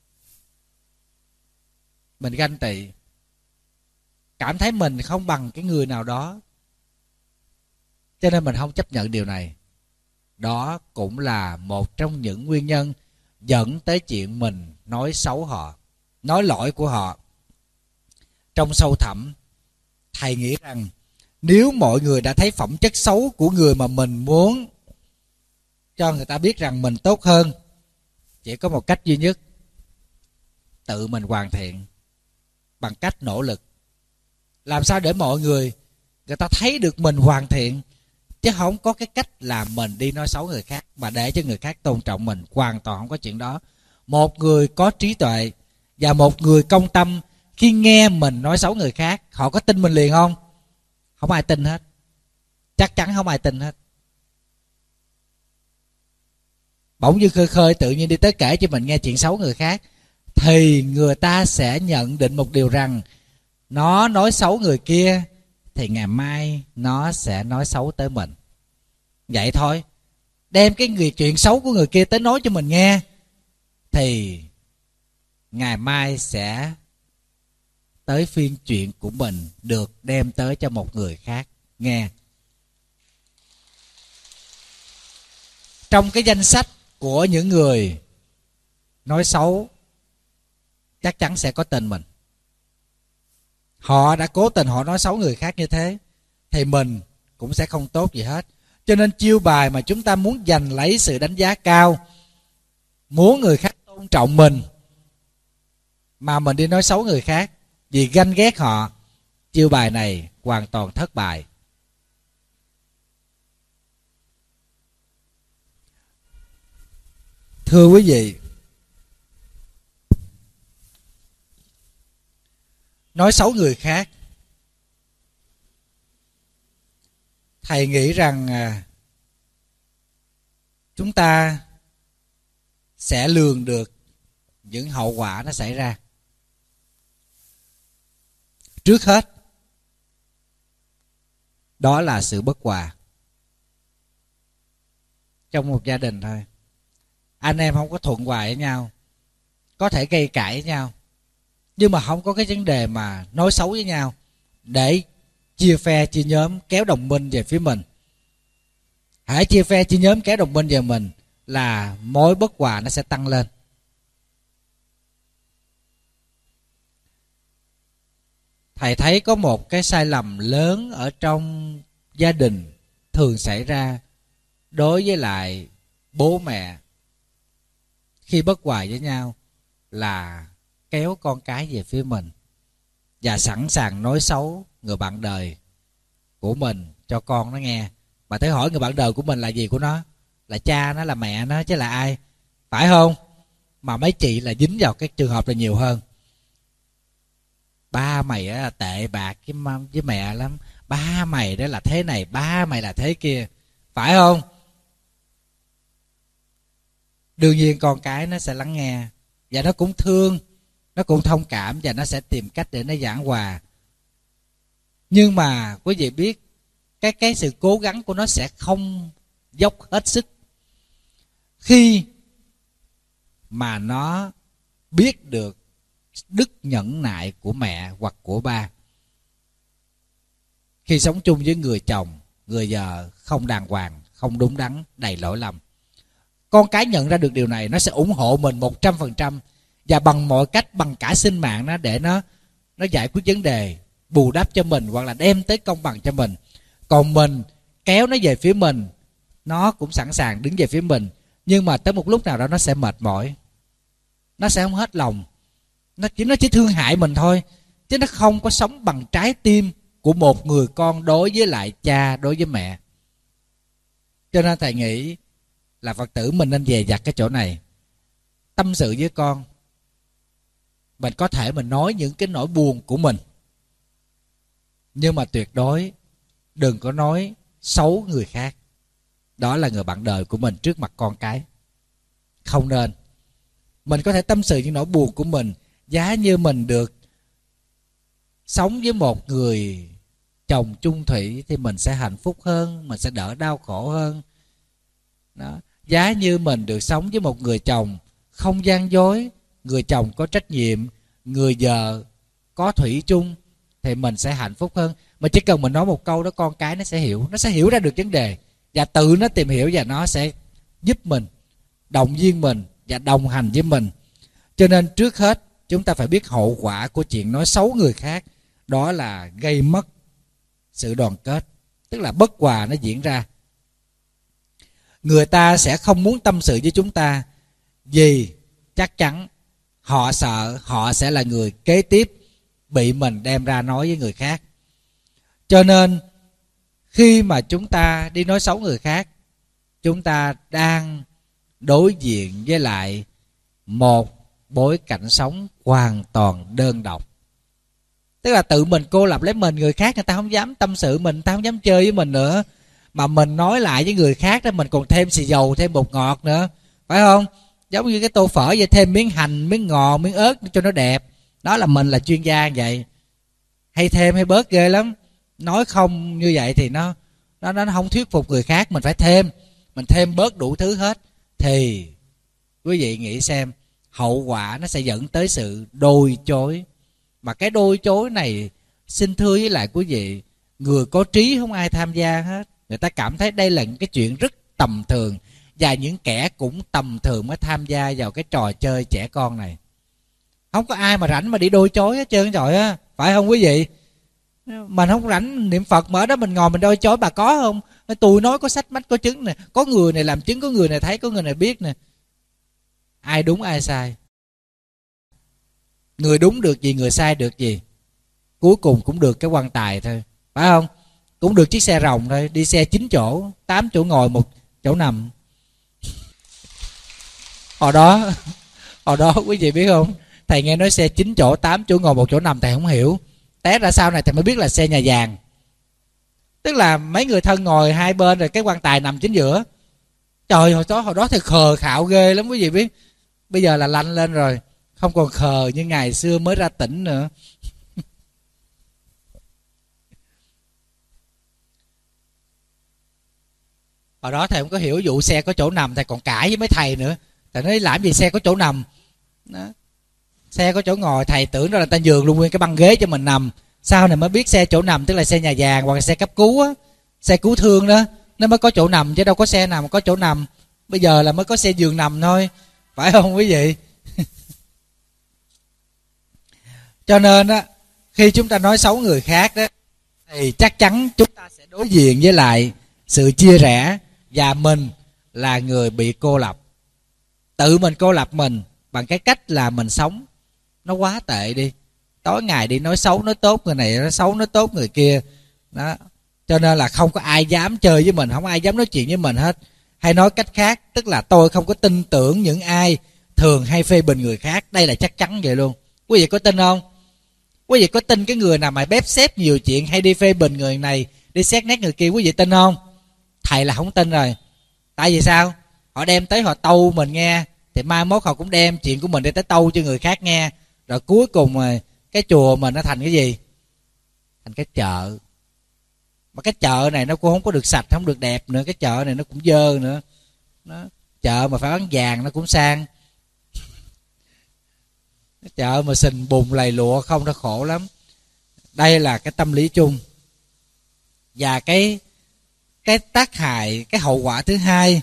Mình ganh tị, cảm thấy mình không bằng cái người nào đó, cho nên mình không chấp nhận điều này. Đó cũng là một trong những nguyên nhân dẫn tới chuyện mình nói xấu họ, nói lỗi của họ. Trong sâu thẳm, thầy nghĩ rằng nếu mọi người đã thấy phẩm chất xấu của người mà mình muốn cho người ta biết rằng mình tốt hơn, chỉ có một cách duy nhất: tự mình hoàn thiện bằng cách nỗ lực. Làm sao để mọi người người ta thấy được mình hoàn thiện, chứ không có cái cách là mình đi nói xấu người khác mà để cho người khác tôn trọng mình. Hoàn toàn không có chuyện đó. Một người có trí tuệ và một người công tâm, khi nghe mình nói xấu người khác, họ có tin mình liền không? Không ai tin hết. Chắc chắn không ai tin hết. Bỗng như khơi khơi tự nhiên đi tới kể cho mình nghe chuyện xấu người khác, thì người ta sẽ nhận định một điều rằng nó nói xấu người kia thì ngày mai nó sẽ nói xấu tới mình. Vậy thôi. Đem cái người chuyện xấu của người kia tới nói cho mình nghe, thì ngày mai sẽ tới phiên chuyện của mình được đem tới cho một người khác nghe. Trong cái danh sách của những người nói xấu, chắc chắn sẽ có tên mình. Họ đã cố tình họ nói xấu người khác như thế, thì mình cũng sẽ không tốt gì hết. Cho nên chiêu bài mà chúng ta muốn giành lấy sự đánh giá cao, muốn người khác tôn trọng mình, mà mình đi nói xấu người khác vì ganh ghét họ, chiêu bài này hoàn toàn thất bại. Thưa quý vị, nói xấu người khác, thầy nghĩ rằng à, chúng ta sẽ lường được những hậu quả nó xảy ra. Trước hết, đó là sự bất hòa trong một gia đình thôi. Anh em không có thuận hòa với nhau, có thể gây cãi với nhau, nhưng mà không có cái vấn đề mà nói xấu với nhau để chia phe chia nhóm kéo đồng minh về phía mình. Hãy chia phe chia nhóm kéo đồng minh về mình là mối bất hòa nó sẽ tăng lên. Thầy thấy có một cái sai lầm lớn ở trong gia đình thường xảy ra đối với lại bố mẹ khi bất hòa với nhau là kéo con cái về phía mình và sẵn sàng nói xấu người bạn đời của mình cho con nó nghe. Mà thấy hỏi người bạn đời của mình là gì của nó? Là cha nó, là mẹ nó, chứ là ai? Phải không? Mà mấy chị là dính vào cái trường hợp là nhiều hơn. Ba mày là tệ bạc với, với mẹ lắm, ba mày đó là thế này, ba mày là thế kia. Phải không? Đương nhiên con cái nó sẽ lắng nghe, và nó cũng thương, nó cũng thông cảm, và nó sẽ tìm cách để nó giảng hòa. Nhưng mà quý vị biết, cái, cái sự cố gắng của nó sẽ không dốc hết sức khi mà nó biết được đức nhẫn nại của mẹ hoặc của ba. Khi sống chung với người chồng, người vợ không đàng hoàng, không đúng đắn, đầy lỗi lầm, con cái nhận ra được điều này, nó sẽ ủng hộ mình một trăm phần trăm, và bằng mọi cách, bằng cả sinh mạng nó, để nó nó giải quyết vấn đề, bù đắp cho mình, hoặc là đem tới công bằng cho mình. Còn mình kéo nó về phía mình, nó cũng sẵn sàng đứng về phía mình, nhưng mà tới một lúc nào đó nó sẽ mệt mỏi, nó sẽ không hết lòng, nó chỉ nó chỉ thương hại mình thôi, chứ nó không có sống bằng trái tim của một người con đối với lại cha, đối với mẹ. Cho nên thầy nghĩ là Phật tử mình nên dè dặt cái chỗ này, tâm sự với con. Mình có thể mình nói những cái nỗi buồn của mình, nhưng mà tuyệt đối đừng có nói xấu người khác. Đó là người bạn đời của mình trước mặt con cái. Không nên. Mình có thể tâm sự những nỗi buồn của mình, giá như mình được sống với một người chồng chung thủy thì mình sẽ hạnh phúc hơn, mình sẽ đỡ đau khổ hơn. Đó. Giá như mình được sống với một người chồng không gian dối, người chồng có trách nhiệm, người vợ có thủy chung, thì mình sẽ hạnh phúc hơn. Mà chỉ cần mình nói một câu đó, con cái nó sẽ hiểu, nó sẽ hiểu ra được vấn đề và tự nó tìm hiểu, và nó sẽ giúp mình, động viên mình và đồng hành với mình. Cho nên trước hết chúng ta phải biết hậu quả của chuyện nói xấu người khác, đó là gây mất sự đoàn kết, tức là bất hòa nó diễn ra. Người ta sẽ không muốn tâm sự với chúng ta vì chắc chắn họ sợ họ sẽ là người kế tiếp bị mình đem ra nói với người khác. Cho nên khi mà chúng ta đi nói xấu người khác, chúng ta đang đối diện với lại một bối cảnh sống hoàn toàn đơn độc. Tức là tự mình cô lập lấy mình, người khác người ta không dám tâm sự mình, người ta không dám chơi với mình nữa. Mà mình nói lại với người khác đó, mình còn thêm xì dầu, thêm bột ngọt nữa, phải không? Giống như cái tô phở vậy, thêm miếng hành, miếng ngò, miếng ớt cho nó đẹp. Đó là mình là chuyên gia vậy. Hay thêm hay bớt ghê lắm. Nói không như vậy thì nó nó nó không thuyết phục người khác, mình phải thêm, mình thêm bớt đủ thứ hết. Thì quý vị nghĩ xem, hậu quả nó sẽ dẫn tới sự đôi chối. Mà cái đôi chối này, xin thưa với lại quý vị, người có trí không ai tham gia hết. Người ta cảm thấy đây là những cái chuyện rất tầm thường, và những kẻ cũng tầm thường mới tham gia vào cái trò chơi trẻ con này. Không có ai mà rảnh mà đi đôi chối hết trơn rồi á, phải không quý vị? Mình không rảnh niệm Phật mà ở đó mình ngồi mình đôi chối, bà có không? Tôi nói có sách mách có chứng nè, có người này làm chứng, có người này thấy, có người này biết nè. Ai đúng ai sai? Người đúng được gì, người sai được gì? Cuối cùng cũng được cái quan tài thôi, phải không? Cũng được chiếc xe rồng thôi, đi xe chín chỗ, tám chỗ ngồi, một chỗ nằm. Hồi đó, hồi đó quý vị biết không? Thầy nghe nói xe chín chỗ, tám chỗ ngồi, một chỗ nằm, thầy không hiểu. Té ra sau này thầy mới biết là xe nhà vàng. Tức là mấy người thân ngồi hai bên rồi cái quan tài nằm chính giữa. Trời, hồi đó, hồi đó thầy khờ khạo ghê lắm quý vị biết. Bây giờ là lanh lên rồi, không còn khờ như ngày xưa mới ra tỉnh nữa. Hồi đó thầy không có hiểu vụ xe có chỗ nằm, thầy còn cãi với mấy thầy nữa. Thầy nói làm gì xe có chỗ nằm đó. Xe có chỗ ngồi, thầy tưởng đó là ta nhường luôn nguyên cái băng ghế cho mình nằm. Sau này mới biết xe chỗ nằm tức là xe nhà vàng hoặc là xe cấp cứu á, xe cứu thương đó, nó mới có chỗ nằm, chứ đâu có xe nào mà có chỗ nằm. Bây giờ là mới có xe giường nằm thôi, phải không quý vị? Cho nên á, khi chúng ta nói xấu người khác đó, thì chắc chắn chúng ta sẽ đối diện với lại sự chia rẽ, và mình là người bị cô lập. Tự mình cô lập mình bằng cái cách là mình sống nó quá tệ đi, tối ngày đi nói xấu nói tốt người này, nói xấu nói tốt người kia đó. Cho nên là không có ai dám chơi với mình, không ai dám nói chuyện với mình hết. Hay nói cách khác, tức là tôi không có tin tưởng những ai thường hay phê bình người khác. Đây là chắc chắn vậy luôn. Quý vị có tin không? Quý vị có tin cái người nào mà bếp xếp nhiều chuyện, hay đi phê bình người này, đi xét nét người kia, quý vị tin không? Thầy là không tin rồi. Tại vì sao? Họ đem tới họ tâu mình nghe, thì mai mốt họ cũng đem chuyện của mình để tới tâu cho người khác nghe. Rồi cuối cùng rồi cái chùa mình nó thành cái gì? Thành cái chợ. Mà cái chợ này nó cũng không có được sạch, không được đẹp nữa. Cái chợ này nó cũng dơ nữa. Nó, chợ mà phải bán vàng nó cũng sang. Cái chợ mà sình bùn lầy lụa không nó khổ lắm. Đây là cái tâm lý chung. Và cái cái tác hại, cái hậu quả thứ hai,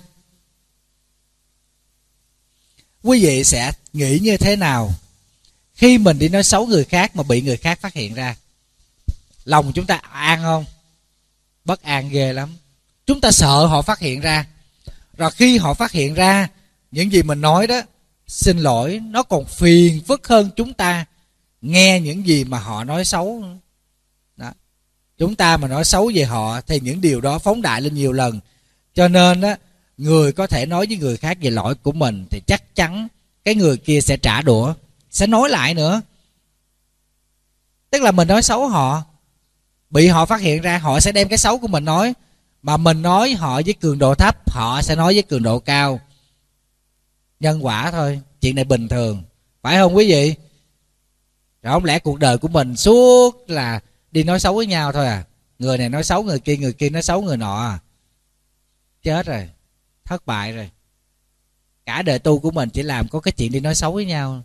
quý vị sẽ nghĩ như thế nào khi mình đi nói xấu người khác mà bị người khác phát hiện ra? Lòng chúng ta an không? Bất an ghê lắm. Chúng ta sợ họ phát hiện ra. Rồi khi họ phát hiện ra những gì mình nói đó, xin lỗi, nó còn phiền phức hơn chúng ta nghe những gì mà họ nói xấu đó. Chúng ta mà nói xấu về họ thì những điều đó phóng đại lên nhiều lần. Cho nên á, người có thể nói với người khác về lỗi của mình thì chắc chắn cái người kia sẽ trả đũa, sẽ nói lại nữa. Tức là mình nói xấu họ, bị họ phát hiện ra, họ sẽ đem cái xấu của mình nói. Mà mình nói họ với cường độ thấp, họ sẽ nói với cường độ cao. Nhân quả thôi, chuyện này bình thường, phải không quý vị? Rồi không lẽ cuộc đời của mình suốt là đi nói xấu với nhau thôi à? Người này nói xấu người kia, người kia nói xấu người nọ, chết rồi, thất bại rồi. Cả đời tu của mình chỉ làm có cái chuyện đi nói xấu với nhau,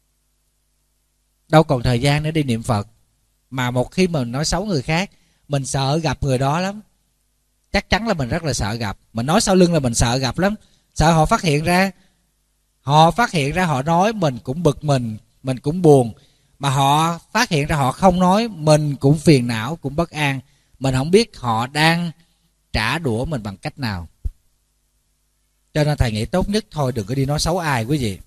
đâu còn thời gian nữa đi niệm Phật. Mà một khi mình nói xấu người khác, mình sợ gặp người đó lắm. Chắc chắn là mình rất là sợ gặp. Mình nói sau lưng là mình sợ gặp lắm. Sợ họ phát hiện ra. Họ phát hiện ra họ nói mình cũng bực mình, mình cũng buồn. Mà họ phát hiện ra họ không nói, mình cũng phiền não, cũng bất an. Mình không biết họ đang trả đũa mình bằng cách nào. Cho nên thầy nghĩ tốt nhất thôi đừng có đi nói xấu ai quý vị.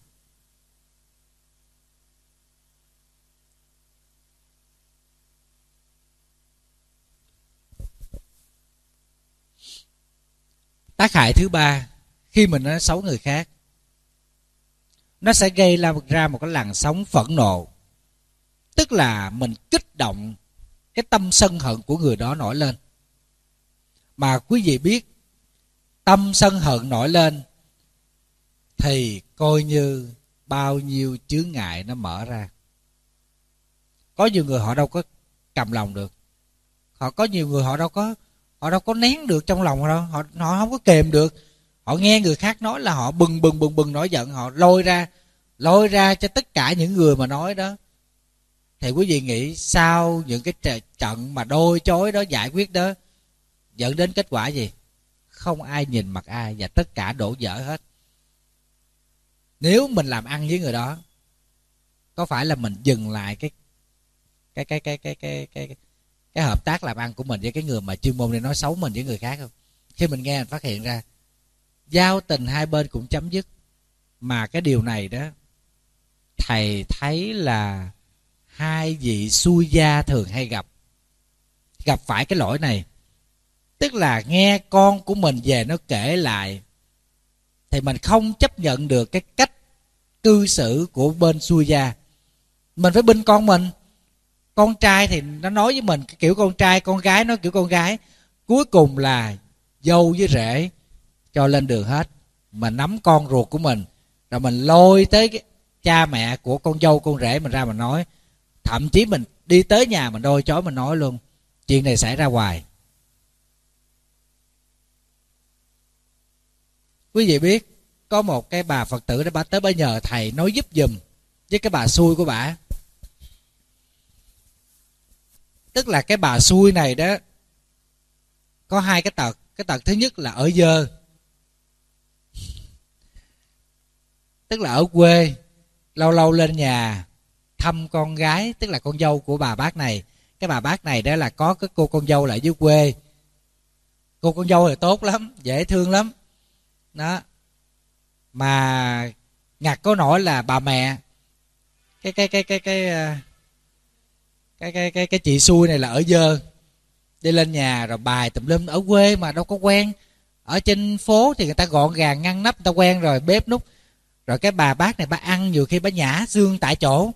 Tác hại thứ ba khi mình nói xấu người khác, nó sẽ gây ra một cái làn sóng phẫn nộ. Tức là mình kích động cái tâm sân hận của người đó nổi lên. Mà quý vị biết, tâm sân hận nổi lên thì coi như bao nhiêu chướng ngại nó mở ra. Có nhiều người họ đâu có cầm lòng được. Họ có nhiều người họ đâu có họ đâu có nén được trong lòng đâu, họ họ không có kềm được. Họ nghe người khác nói là họ bừng bừng bừng bừng nổi giận, họ lôi ra lôi ra cho tất cả những người mà nói đó. Thì quý vị nghĩ sau những cái trận mà đôi chối đó, giải quyết đó, dẫn đến kết quả gì? Không ai nhìn mặt ai và tất cả đổ vỡ hết. Nếu mình làm ăn với người đó, có phải là mình dừng lại cái cái cái cái cái cái cái cái, cái hợp tác làm ăn của mình với cái người mà chuyên môn để nói xấu mình với người khác không? Khi mình nghe mình phát hiện ra, giao tình hai bên cũng chấm dứt. Mà cái điều này đó, thầy thấy là hai vị xui gia thường hay gặp gặp phải cái lỗi này. Tức là nghe con của mình về nó kể lại thì mình không chấp nhận được cái cách cư xử của bên xui gia. Mình phải binh con mình. Con trai thì nó nói với mình kiểu con trai, con gái nói kiểu con gái. Cuối cùng là dâu với rể cho lên đường hết. Mà nắm con ruột của mình, rồi mình lôi tới cái cha mẹ của con dâu con rể mình ra mình nói. Thậm chí mình đi tới nhà mình đôi chói mình nói luôn. Chuyện này xảy ra hoài. Quý vị biết, có một cái bà Phật tử đó, bà tới bà nhờ thầy nói giúp giùm với cái bà xui của bà. Tức là cái bà xui này đó có hai cái tật. Cái tật thứ nhất là ở dơ. Tức là ở quê, lâu lâu lên nhà thăm con gái, tức là con dâu của bà bác này. Cái bà bác này đó là có cái cô con dâu lại dưới quê. Cô con dâu thì tốt lắm, dễ thương lắm đó. Mà ngặt có nỗi là bà mẹ cái cái cái cái cái cái cái cái cái chị xui này là ở dơ, đi lên nhà rồi bài tùm lum. Ở quê mà đâu có quen, ở trên phố thì người ta gọn gàng ngăn nắp, người ta quen rồi, bếp núc. Rồi cái bà bác này bà ăn nhiều khi bà nhả xương tại chỗ.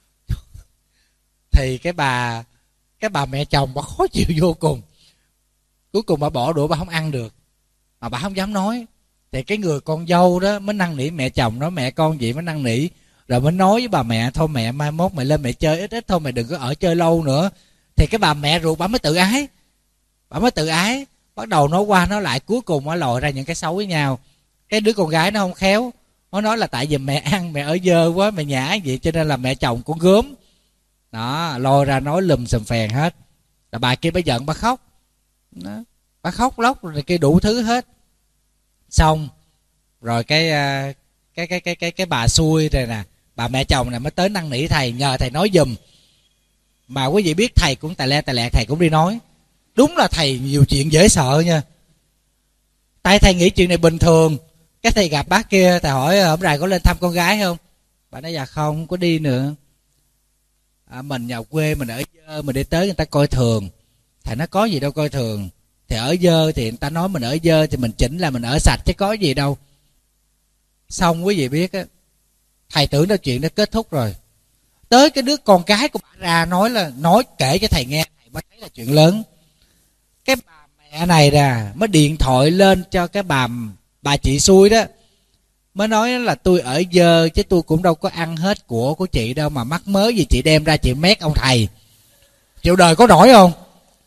Thì cái bà cái bà mẹ chồng bà khó chịu vô cùng. Cuối cùng bà bỏ đũa, bà không ăn được, mà bà không dám nói. Thì cái người con dâu đó mới năn nỉ mẹ chồng, nói mẹ con vậy mới năn nỉ. Rồi mới nói với bà mẹ, thôi mẹ mai mốt mẹ lên mẹ chơi ít ít thôi, mẹ đừng có ở chơi lâu nữa. Thì cái bà mẹ ruột bà mới tự ái. Bà mới tự ái, bắt đầu nói qua nói lại, cuối cùng nó lòi ra những cái xấu với nhau. Cái đứa con gái nó không khéo, nó nói là tại vì mẹ ăn mẹ ở dơ quá, mẹ nhả vậy cho nên là mẹ chồng con gớm. Đó, lôi ra nói lùm xùm phèn hết. Rồi bà kia bà giận bà khóc. Đó, bà khóc lóc rồi kia đủ thứ hết. Xong rồi cái cái cái cái cái cái bà xui rồi nè, bà mẹ chồng này mới tới năn nỉ thầy, nhờ thầy nói giùm. Mà quý vị biết thầy cũng tài le tài lẹ, thầy cũng đi nói. Đúng là thầy nhiều chuyện dễ sợ nha. Tại thầy nghĩ chuyện này bình thường. Cái thầy gặp bác kia, thầy hỏi hôm nay có lên thăm con gái không? Bà nói dạ không, không có đi nữa. À, mình nhà quê mình ở dơ, mình đi tới người ta coi thường. Thầy nói có gì đâu coi thường. Thì ở dơ thì người ta nói mình ở dơ thì mình chỉnh là mình ở sạch chứ có gì đâu. Xong quý vị biết á, thầy tưởng là chuyện đã kết thúc rồi. Tới cái đứa con gái của bà ra nói là nói kể cho thầy nghe, thầy mới thấy là chuyện lớn. Cái bà mẹ này nè mới điện thoại lên cho cái bà bà chị xui đó, mới nói là tôi ở dơ chứ tôi cũng đâu có ăn hết của của chị đâu, mà mắc mớ gì chị đem ra chị mét ông thầy. Chịu đời có nổi không?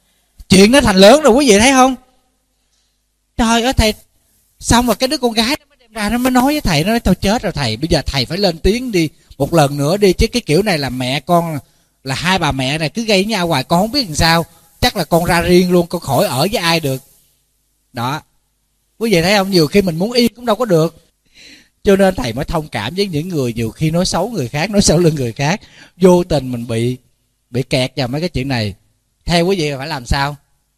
chuyện nó thành lớn rồi, quý vị thấy không? Trời ơi thầy, xong rồi cái đứa con gái nó mới đem ra, nó mới nói với thầy, nó nói thôi chết rồi thầy, bây giờ thầy phải lên tiếng đi một lần nữa đi, chứ cái kiểu này là mẹ con, là hai bà mẹ này cứ gây với nhau hoài, con không biết làm sao, chắc là con ra riêng luôn, con khỏi ở với ai được. Đó, quý vị thấy không, nhiều khi mình muốn yên cũng đâu có được. Cho nên thầy mới thông cảm với những người nhiều khi nói xấu người khác, nói sau lưng người khác, vô tình mình bị bị kẹt vào mấy cái chuyện này. Theo quý vị phải làm sao?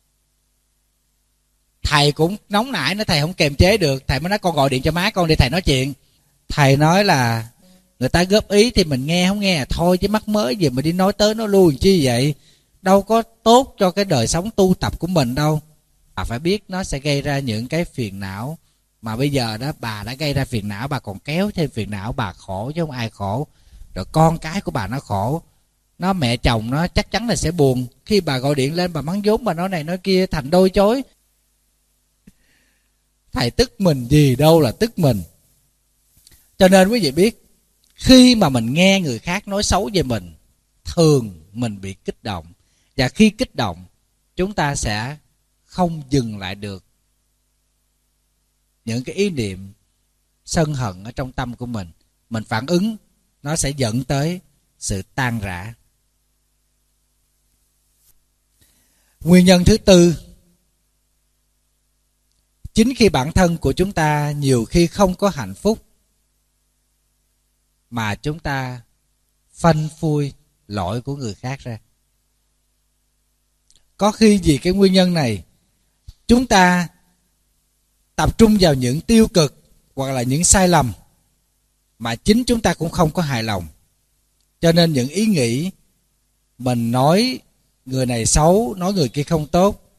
Thầy cũng nóng nảy nữa, thầy không kiềm chế được, thầy mới nói con gọi điện cho má con để thầy nói chuyện. Thầy nói là người ta góp ý thì mình nghe, không nghe à thôi, chứ mắc mới gì mà đi nói tới nói lui chi vậy, đâu có tốt cho cái đời sống tu tập của mình đâu. Bà phải biết nó sẽ gây ra những cái phiền não, mà bây giờ đó bà đã gây ra phiền não, bà còn kéo thêm phiền não, bà khổ chứ không ai khổ. Rồi con cái của bà nó khổ, nó mẹ chồng nó chắc chắn là sẽ buồn. Khi bà gọi điện lên bà mắng vốn, bà nói này nói kia, thành đôi chối. Thầy tức mình gì đâu là tức mình. Cho nên quý vị biết, khi mà mình nghe người khác nói xấu về mình, thường mình bị kích động. Và khi kích động, chúng ta sẽ không dừng lại được những cái ý niệm sân hận ở trong tâm của mình. Mình phản ứng, nó sẽ dẫn tới sự tan rã. Nguyên nhân thứ tư, chính khi bản thân của chúng ta nhiều khi không có hạnh phúc, mà chúng ta phanh phui lỗi của người khác ra. Có khi vì cái nguyên nhân này, chúng ta tập trung vào những tiêu cực hoặc là những sai lầm mà chính chúng ta cũng không có hài lòng. Cho nên những ý nghĩ mình nói người này xấu, nói người kia không tốt,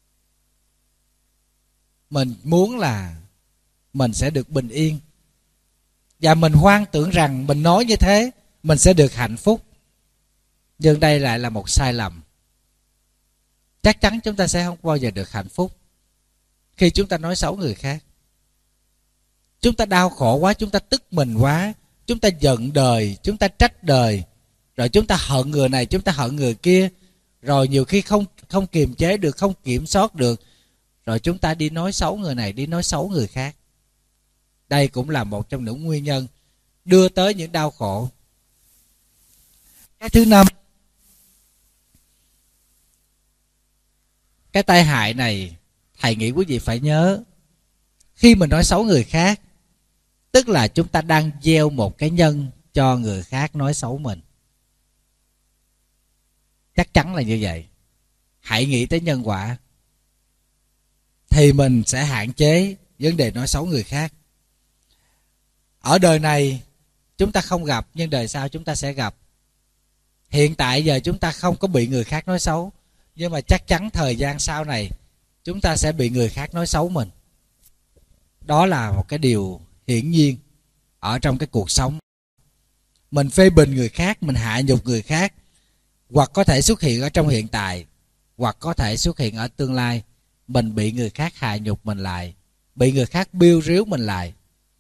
mình muốn là mình sẽ được bình yên, và mình hoang tưởng rằng mình nói như thế mình sẽ được hạnh phúc. Nhưng đây lại là một sai lầm. Chắc chắn chúng ta sẽ không bao giờ được hạnh phúc khi chúng ta nói xấu người khác. Chúng ta đau khổ quá, chúng ta tức mình quá, chúng ta giận đời, chúng ta trách đời, rồi chúng ta hận người này, chúng ta hận người kia, rồi nhiều khi không không kiềm chế được, không kiểm soát được, rồi chúng ta đi nói xấu người này, đi nói xấu người khác. Đây cũng là một trong những nguyên nhân đưa tới những đau khổ. Cái thứ năm, cái tai hại này thầy nghĩ quý vị phải nhớ. Khi mình nói xấu người khác, tức là chúng ta đang gieo một cái nhân cho người khác nói xấu mình. Chắc chắn là như vậy. Hãy nghĩ tới nhân quả, thì mình sẽ hạn chế vấn đề nói xấu người khác. Ở đời này chúng ta không gặp, nhưng đời sau chúng ta sẽ gặp. Hiện tại giờ chúng ta không có bị người khác nói xấu, nhưng mà chắc chắn thời gian sau này chúng ta sẽ bị người khác nói xấu mình. Đó là một cái điều hiển nhiên ở trong cái cuộc sống. Mình phê bình người khác, mình hạ nhục người khác, hoặc có thể xuất hiện ở trong hiện tại, hoặc có thể xuất hiện ở tương lai. Mình bị người khác hạ nhục mình lại, bị người khác biêu ríu mình lại.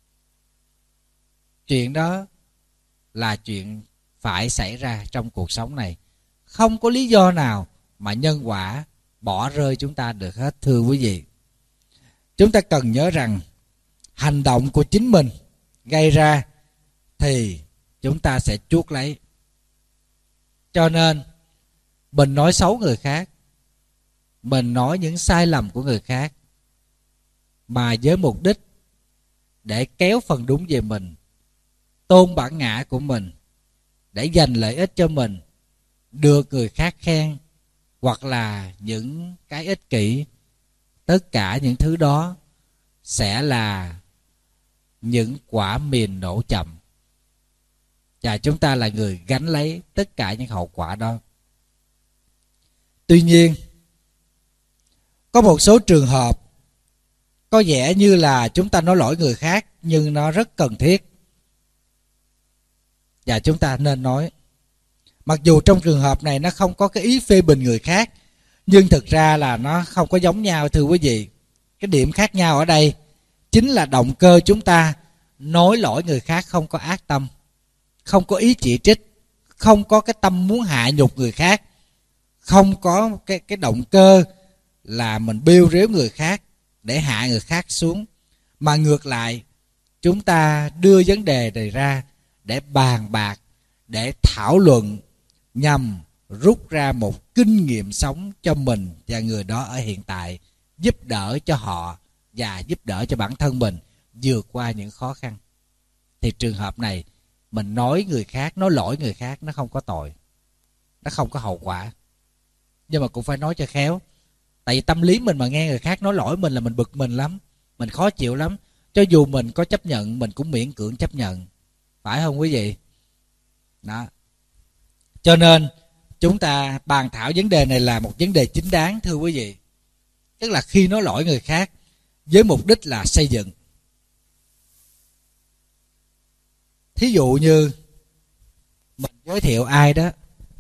Chuyện đó là chuyện phải xảy ra trong cuộc sống này. Không có lý do nào mà nhân quả bỏ rơi chúng ta được hết, thưa quý vị. Chúng ta cần nhớ rằng hành động của chính mình gây ra thì chúng ta sẽ chuốc lấy. Cho nên mình nói xấu người khác, mình nói những sai lầm của người khác, mà với mục đích để kéo phần đúng về mình, tôn bản ngã của mình, để giành lợi ích cho mình, được người khác khen, hoặc là những cái ích kỷ. Tất cả những thứ đó sẽ là những quả mìn nổ chậm, và chúng ta là người gánh lấy tất cả những hậu quả đó. Tuy nhiên, có một số trường hợp có vẻ như là chúng ta nói lỗi người khác, nhưng nó rất cần thiết, và chúng ta nên nói. Mặc dù trong trường hợp này nó không có cái ý phê bình người khác, nhưng thực ra là nó không có giống nhau, thưa quý vị. Cái điểm khác nhau ở đây chính là động cơ chúng ta nói lỗi người khác không có ác tâm, không có ý chỉ trích, không có cái tâm muốn hạ nhục người khác, không có cái, cái động cơ là mình bêu rếu người khác để hạ người khác xuống, mà ngược lại chúng ta đưa vấn đề này ra để bàn bạc, để thảo luận, nhằm rút ra một kinh nghiệm sống cho mình và người đó ở hiện tại, giúp đỡ cho họ và giúp đỡ cho bản thân mình vượt qua những khó khăn. Thì trường hợp này mình nói người khác, nói lỗi người khác, nó không có tội, nó không có hậu quả, nhưng mà cũng phải nói cho khéo. Tại vì tâm lý mình mà nghe người khác nói lỗi mình là mình bực mình lắm, mình khó chịu lắm. Cho dù mình có chấp nhận, mình cũng miễn cưỡng chấp nhận, phải không quý vị? Đó. Cho nên chúng ta bàn thảo vấn đề này là một vấn đề chính đáng, thưa quý vị. Tức là khi nói lỗi người khác với mục đích là xây dựng. Thí dụ như mình giới thiệu ai đó,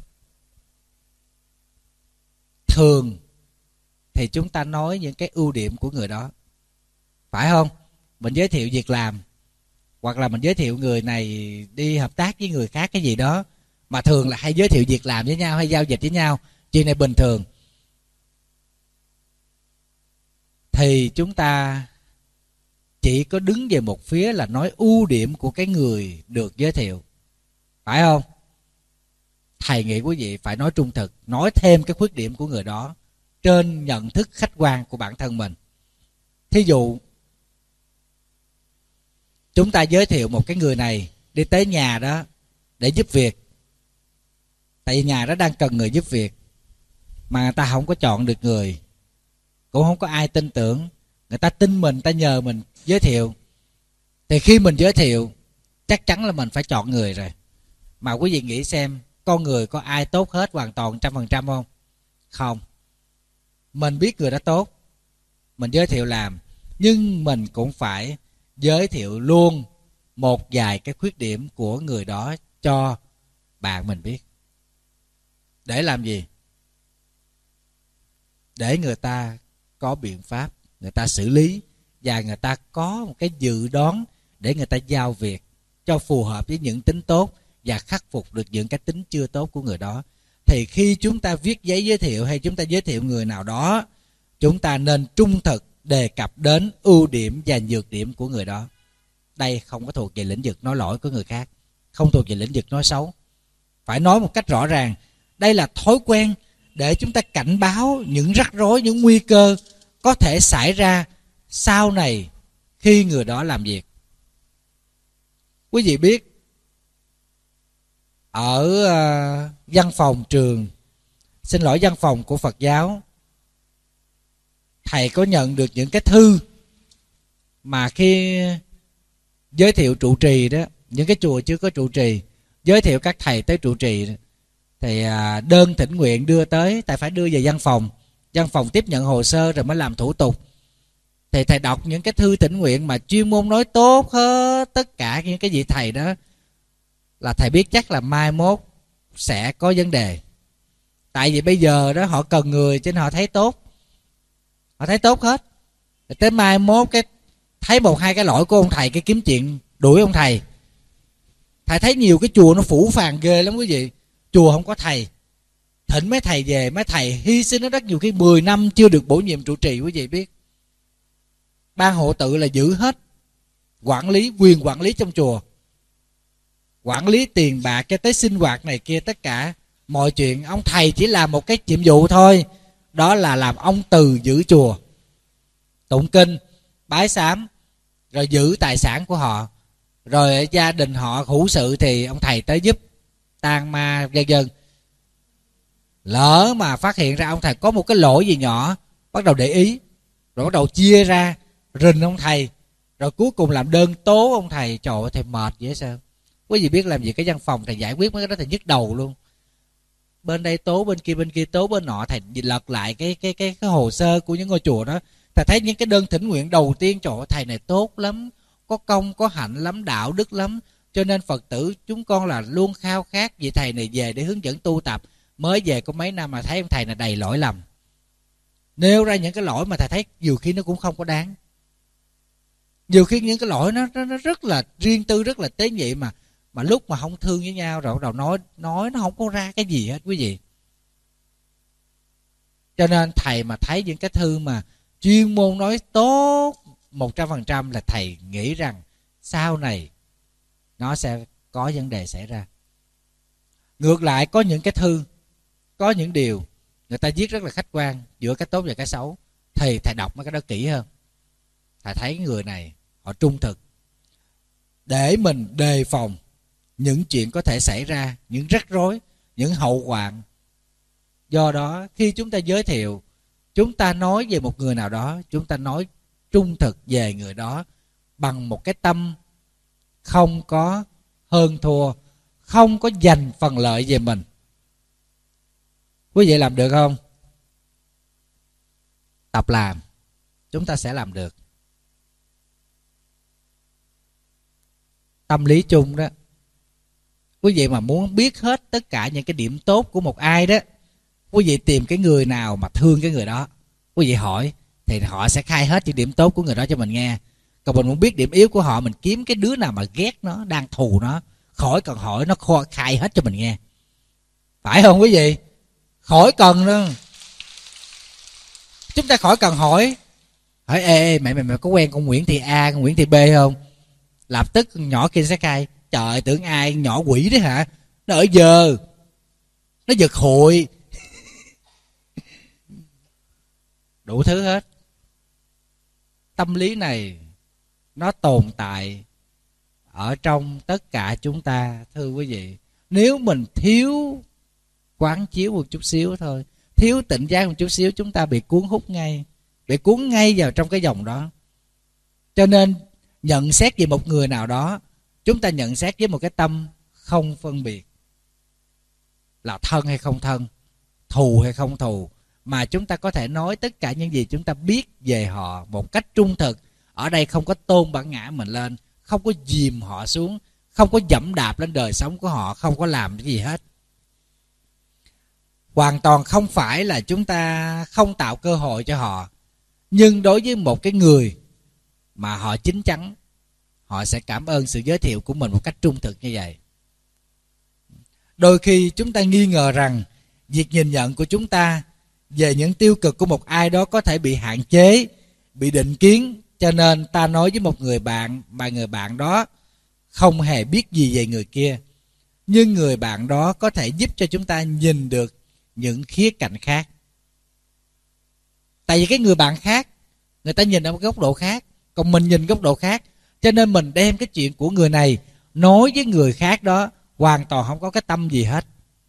thường thì chúng ta nói những cái ưu điểm của người đó, phải không? Mình giới thiệu việc làm, hoặc là mình giới thiệu người này đi hợp tác với người khác cái gì đó, mà thường là hay giới thiệu việc làm với nhau hay giao dịch với nhau, chuyện này bình thường. Thì chúng ta chỉ có đứng về một phía là nói ưu điểm của cái người được giới thiệu, phải không? Thầy nghĩ quý vị phải nói trung thực, nói thêm cái khuyết điểm của người đó trên nhận thức khách quan của bản thân mình. Thí dụ chúng ta giới thiệu một cái người này đi tới nhà đó để giúp việc, tại vì nhà đó đang cần người giúp việc, mà người ta không có chọn được người, cũng không có ai tin tưởng, người ta tin mình, người ta nhờ mình giới thiệu. Thì khi mình giới thiệu chắc chắn là mình phải chọn người rồi. Mà quý vị nghĩ xem, con người có ai tốt hết hoàn toàn trăm phần trăm không? Không. Mình biết người đó tốt, mình giới thiệu làm, nhưng mình cũng phải giới thiệu luôn một vài cái khuyết điểm của người đó cho bạn mình biết. Để làm gì? Để người ta có biện pháp, người ta xử lý, và người ta có một cái dự đoán để người ta giao việc cho phù hợp với những tính tốt và khắc phục được những cái tính chưa tốt của người đó. Thì khi chúng ta viết giấy giới thiệu hay chúng ta giới thiệu người nào đó, chúng ta nên trung thực đề cập đến ưu điểm và nhược điểm của người đó. Đây không có thuộc về lĩnh vực nói lỗi của người khác, không thuộc về lĩnh vực nói xấu. Phải nói một cách rõ ràng. Đây là thói quen để chúng ta cảnh báo những rắc rối, những nguy cơ có thể xảy ra sau này khi người đó làm việc. Quý vị biết, ở uh, văn phòng trường, xin lỗi, văn phòng của Phật giáo, thầy có nhận được những cái thư mà khi giới thiệu trụ trì đó, những cái chùa chưa có trụ trì, giới thiệu các thầy tới trụ trì, thì uh, đơn thỉnh nguyện đưa tới, thầy phải đưa về văn phòng, văn phòng tiếp nhận hồ sơ rồi mới làm thủ tục. Thì thầy đọc những cái thư thỉnh nguyện mà chuyên môn nói tốt hết tất cả những cái vị thầy đó, là thầy biết chắc là mai mốt sẽ có vấn đề. Tại vì bây giờ đó họ cần người cho nên họ thấy tốt, họ thấy tốt hết. Rồi tới mai mốt cái thấy một hai cái lỗi của ông thầy, cái kiếm chuyện đuổi ông thầy. Thầy thấy nhiều cái chùa nó phủ phàng ghê lắm quý vị. Chùa không có thầy, thỉnh mấy thầy về, mấy thầy hy sinh nó rất nhiều, khi mười năm chưa được bổ nhiệm trụ trì. Quý vị biết, ban hộ tự là giữ hết quản lý, quyền quản lý trong chùa, quản lý tiền bạc cho tới sinh hoạt này kia, tất cả mọi chuyện ông thầy chỉ làm một cái nhiệm vụ thôi, đó là làm ông từ giữ chùa, tụng kinh, bái sám, rồi giữ tài sản của họ, rồi gia đình họ hữu sự thì ông thầy tới giúp tang ma vân vân. Lỡ mà phát hiện ra ông thầy có một cái lỗi gì nhỏ, bắt đầu để ý, rồi bắt đầu chia ra rình ông thầy, rồi cuối cùng làm đơn tố ông thầy. Trời ơi, thầy mệt vậy sao? Quý vị biết làm gì cái văn phòng thầy giải quyết mấy cái đó thầy nhức đầu luôn. Bên đây tố, bên kia bên kia tố, bên nọ, thầy lật lại cái cái cái, cái hồ sơ của những ngôi chùa đó. Thầy thấy những cái đơn thỉnh nguyện đầu tiên, trời ơi, thầy này tốt lắm, có công có hạnh lắm, đạo đức lắm, cho nên Phật tử chúng con là luôn khao khát vị thầy này về để hướng dẫn tu tập. Mới về có mấy năm mà thấy ông thầy này đầy lỗi lầm, nêu ra những cái lỗi mà thầy thấy nhiều khi nó cũng không có đáng. Nhiều khi những cái lỗi nó, nó, nó rất là riêng tư, rất là tế nhị, mà mà lúc mà không thương với nhau rồi bắt đầu nói nói nó không có ra cái gì hết quý vị. Cho nên thầy mà thấy những cái thư mà chuyên môn nói tốt một trăm phần trăm là thầy nghĩ rằng sau này nó sẽ có vấn đề xảy ra. Ngược lại có những cái thư, có những điều người ta viết rất là khách quan giữa cái tốt và cái xấu, thì thầy đọc mấy cái đó kỹ hơn. Thầy thấy người này họ trung thực, để mình đề phòng những chuyện có thể xảy ra, những rắc rối, những hậu hoạn. Do đó khi chúng ta giới thiệu, chúng ta nói về một người nào đó, chúng ta nói trung thực về người đó bằng một cái tâm không có hơn thua, không có giành phần lợi về mình. Quý vị làm được không? Tập làm, chúng ta sẽ làm được. Tâm lý chung đó, quý vị mà muốn biết hết tất cả những cái điểm tốt của một ai đó, quý vị tìm cái người nào mà thương cái người đó, quý vị hỏi thì họ sẽ khai hết những điểm tốt của người đó cho mình nghe. Còn mình muốn biết điểm yếu của họ, mình kiếm cái đứa nào mà ghét nó, đang thù nó, khỏi cần hỏi, nó khai hết cho mình nghe. Phải không quý vị? Khỏi cần đâu. Chúng ta khỏi cần hỏi. Hỏi ê, ê mẹ mày mày có quen con Nguyễn Thị A, con Nguyễn Thị B không? Lập tức nhỏ kia sẽ khai. Trời, tưởng ai, nhỏ quỷ đấy hả? Nó ở giờ, nó giật hụi. Đủ thứ hết. Tâm lý này nó tồn tại ở trong tất cả chúng ta, thưa quý vị. Nếu mình thiếu quán chiếu một chút xíu thôi, thiếu tỉnh giác một chút xíu, chúng ta bị cuốn hút ngay, bị cuốn ngay vào trong cái dòng đó. Cho nên nhận xét về một người nào đó, chúng ta nhận xét với một cái tâm không phân biệt là thân hay không thân, thù hay không thù, mà chúng ta có thể nói tất cả những gì chúng ta biết về họ một cách trung thực. Ở đây không có tôn bản ngã mình lên, không có dìm họ xuống, không có dẫm đạp lên đời sống của họ, không có làm cái gì hết. Hoàn toàn không phải là chúng ta không tạo cơ hội cho họ. Nhưng đối với một cái người mà họ chín chắn, họ sẽ cảm ơn sự giới thiệu của mình một cách trung thực như vậy. Đôi khi chúng ta nghi ngờ rằng việc nhìn nhận của chúng ta về những tiêu cực của một ai đó có thể bị hạn chế, bị định kiến. Cho nên ta nói với một người bạn mà người bạn đó không hề biết gì về người kia. Nhưng người bạn đó có thể giúp cho chúng ta nhìn được những khía cạnh khác. Tại vì cái người bạn khác, người ta nhìn ở một góc độ khác, còn mình nhìn góc độ khác. Cho nên mình đem cái chuyện của người này nói với người khác đó, hoàn toàn không có cái tâm gì hết.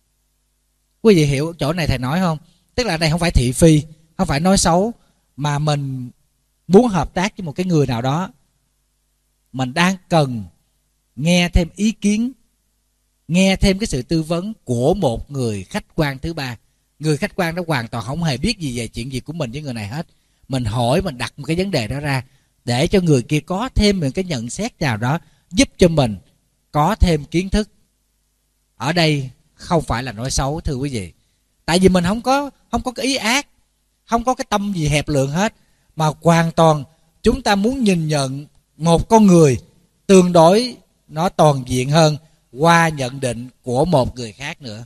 Quý vị hiểu chỗ này thầy nói không? Tức là đây không phải thị phi, không phải nói xấu, mà mình muốn hợp tác với một cái người nào đó, mình đang cần nghe thêm ý kiến, nghe thêm cái sự tư vấn của một người khách quan thứ ba. Người khách quan đó hoàn toàn không hề biết gì về chuyện gì của mình với người này hết. Mình hỏi, mình đặt một cái vấn đề đó ra để cho người kia có thêm một cái nhận xét nào đó, giúp cho mình có thêm kiến thức. Ở đây không phải là nói xấu, thưa quý vị. Tại vì mình không có không có cái ý ác, không có cái tâm gì hẹp lượng hết, mà hoàn toàn chúng ta muốn nhìn nhận một con người tương đối nó toàn diện hơn qua nhận định của một người khác nữa.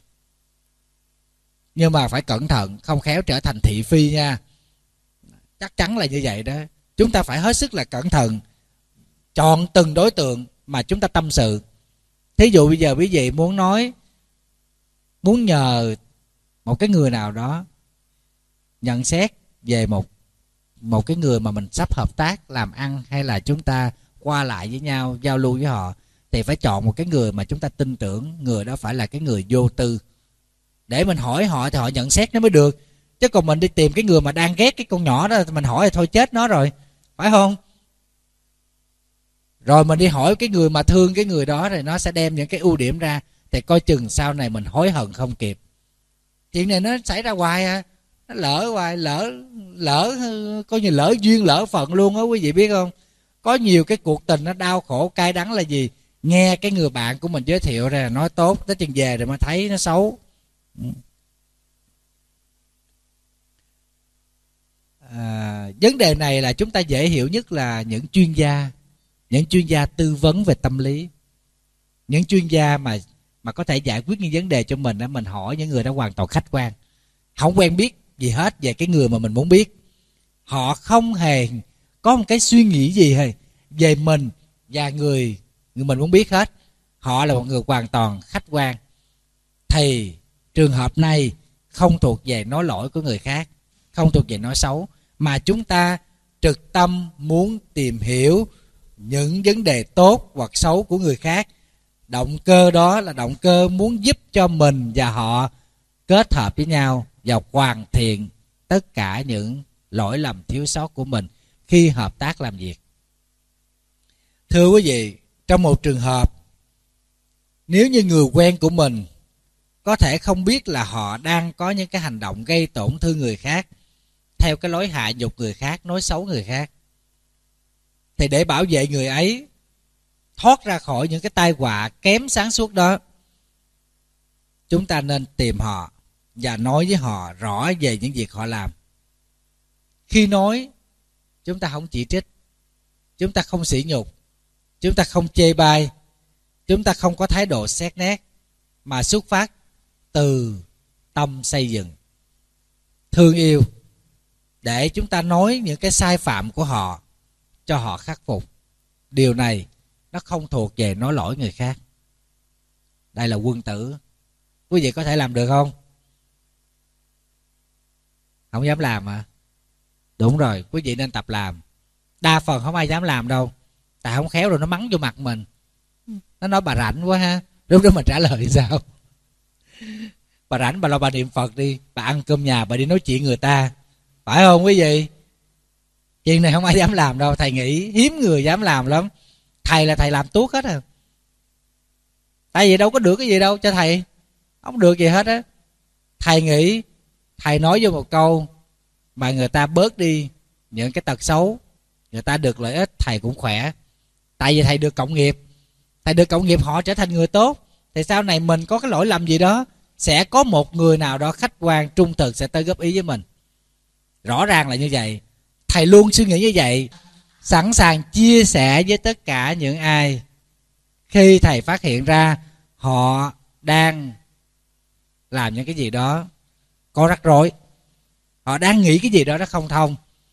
Nhưng mà phải cẩn thận, không khéo trở thành thị phi nha. Chắc chắn là như vậy đó. Chúng ta phải hết sức là cẩn thận, chọn từng đối tượng mà chúng ta tâm sự. Thí dụ bây giờ quý vị muốn nói, muốn nhờ một cái người nào đó nhận xét về một một cái người mà mình sắp hợp tác làm ăn, hay là chúng ta qua lại với nhau, giao lưu với họ, thì phải chọn một cái người mà chúng ta tin tưởng. Người đó phải là cái người vô tư, để mình hỏi họ thì họ nhận xét nó mới được. Chứ còn mình đi tìm cái người mà đang ghét cái con nhỏ đó, mình hỏi thì thôi chết nó rồi, phải không? Rồi mình đi hỏi cái người mà thương cái người đó, thì nó sẽ đem những cái ưu điểm ra, thì coi chừng sau này mình hối hận không kịp. Chuyện này nó xảy ra hoài à, nó lỡ hoài, lỡ lỡ coi như lỡ duyên lỡ phận luôn á, quý vị biết không? Có nhiều cái cuộc tình nó đau khổ cay đắng là gì? Nghe cái người bạn của mình giới thiệu ra nói tốt, tới chừng về rồi mà thấy nó xấu. À, vấn đề này là chúng ta dễ hiểu nhất là những chuyên gia, những chuyên gia tư vấn về tâm lý, những chuyên gia mà mà có thể giải quyết những vấn đề cho mình đó. Mình hỏi những người đó hoàn toàn khách quan, không quen biết gì hết về cái người mà mình muốn biết. Họ không hề có một cái suy nghĩ gì hề về mình và người người mình muốn biết hết. Họ là một người hoàn toàn khách quan. Thì trường hợp này không thuộc về nói lỗi của người khác, không thuộc về nói xấu, mà chúng ta trực tâm muốn tìm hiểu những vấn đề tốt hoặc xấu của người khác. Động cơ đó là động cơ muốn giúp cho mình và họ kết hợp với nhau và hoàn thiện tất cả những lỗi lầm thiếu sót của mình khi hợp tác làm việc. Thưa quý vị, trong một trường hợp, nếu như người quen của mình có thể không biết là họ đang có những cái hành động gây tổn thương người khác theo cái lối hạ nhục người khác, nói xấu người khác, thì để bảo vệ người ấy thoát ra khỏi những cái tai họa kém sáng suốt đó, chúng ta nên tìm họ và nói với họ rõ về những việc họ làm. Khi nói, chúng ta không chỉ trích, chúng ta không sỉ nhục, chúng ta không chê bai, chúng ta không có thái độ xét nét, mà xuất phát từ tâm xây dựng, thương yêu, để chúng ta nói những cái sai phạm của họ cho họ khắc phục. Điều này nó không thuộc về nói lỗi người khác. Đây là quân tử. Quý vị có thể làm được không? Không dám làm à? Đúng rồi, quý vị nên tập làm. Đa phần không ai dám làm đâu, tại không khéo rồi nó mắng vô mặt mình. Nó nói bà rảnh quá ha. Lúc đó mình trả lời sao? Bà rảnh bà lo bà niệm Phật đi, bà ăn cơm nhà, bà đi nói chuyện người ta, phải không quý vị? Chuyện này không ai dám làm đâu. Thầy nghĩ hiếm người dám làm lắm. Thầy là thầy làm tuốt hết à. Tại vì đâu có được cái gì đâu cho thầy, không được gì hết á. Thầy nghĩ thầy nói vô một câu mà người ta bớt đi những cái tật xấu, người ta được lợi ích, thầy cũng khỏe. Tại vì thầy được cộng nghiệp, thầy được cộng nghiệp họ trở thành người tốt, thì sau này mình có cái lỗi lầm gì đó, sẽ có một người nào đó khách quan trung thực sẽ tới góp ý với mình. Rõ ràng là như vậy. Thầy luôn suy nghĩ như vậy, sẵn sàng chia sẻ với tất cả những ai khi thầy phát hiện ra họ đang làm những cái gì đó có rắc rối, họ đang nghĩ cái gì đó nó không thông.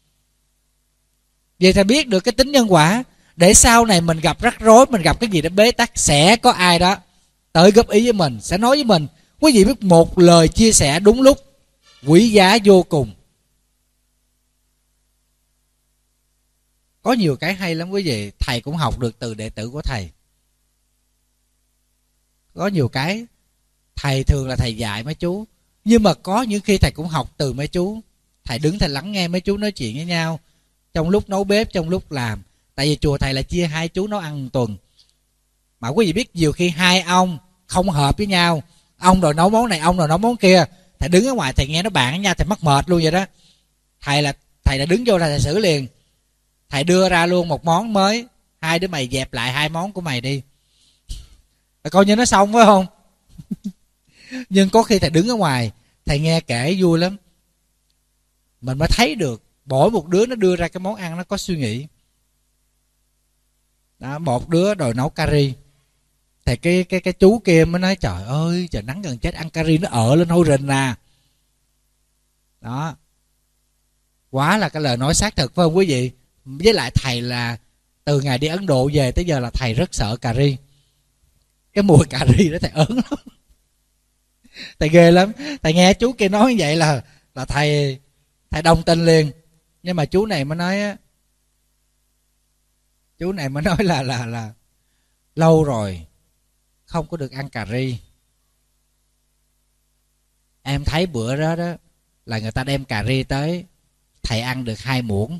Vậy thầy biết được cái tính nhân quả, để sau này mình gặp rắc rối, mình gặp cái gì đó bế tắc, sẽ có ai đó tới góp ý với mình, sẽ nói với mình. Quý vị biết một lời chia sẻ đúng lúc quý giá vô cùng. Có nhiều cái hay lắm quý vị. Thầy cũng học được từ đệ tử của thầy. Có nhiều cái thầy thường là thầy dạy mấy chú, nhưng mà có những khi thầy cũng học từ mấy chú. Thầy đứng thầy lắng nghe mấy chú nói chuyện với nhau trong lúc nấu bếp, trong lúc làm. Tại vì chùa thầy là chia hai chú nấu ăn một tuần. Mà quý vị biết nhiều khi hai ông không hợp với nhau, ông đòi nấu món này, ông đòi nấu món kia. Thầy đứng ở ngoài thầy nghe nó bàn với nhau, thầy mắc mệt luôn vậy đó. Thầy là thầy đã đứng vô là thầy xử liền. Thầy đưa ra luôn một món mới, hai đứa mày dẹp lại hai món của mày đi, coi như nó xong phải không? Nhưng có khi thầy đứng ở ngoài thầy nghe kể vui lắm, mình mới thấy được mỗi một đứa nó đưa ra cái món ăn nó có suy nghĩ đó. Một đứa đòi nấu cà ri, thì cái cái cái chú kia mới nói trời ơi trời nắng gần chết, ăn cà ri nó ợ lên hôi rình nè. Đó, quá là cái lời nói xác thực phải không quý vị? Với lại thầy là từ ngày đi Ấn Độ về tới giờ là thầy rất sợ cà ri. Cái mùi cà ri đó thầy ớn lắm, thầy ghê lắm. Thầy nghe chú kia nói như vậy là là thầy thầy đồng tình liền. Nhưng mà chú này mới nói á, chú này mới nói là là là lâu rồi không có được ăn cà ri. Em thấy bữa đó đó là người ta đem cà ri tới, thầy ăn được hai muỗng.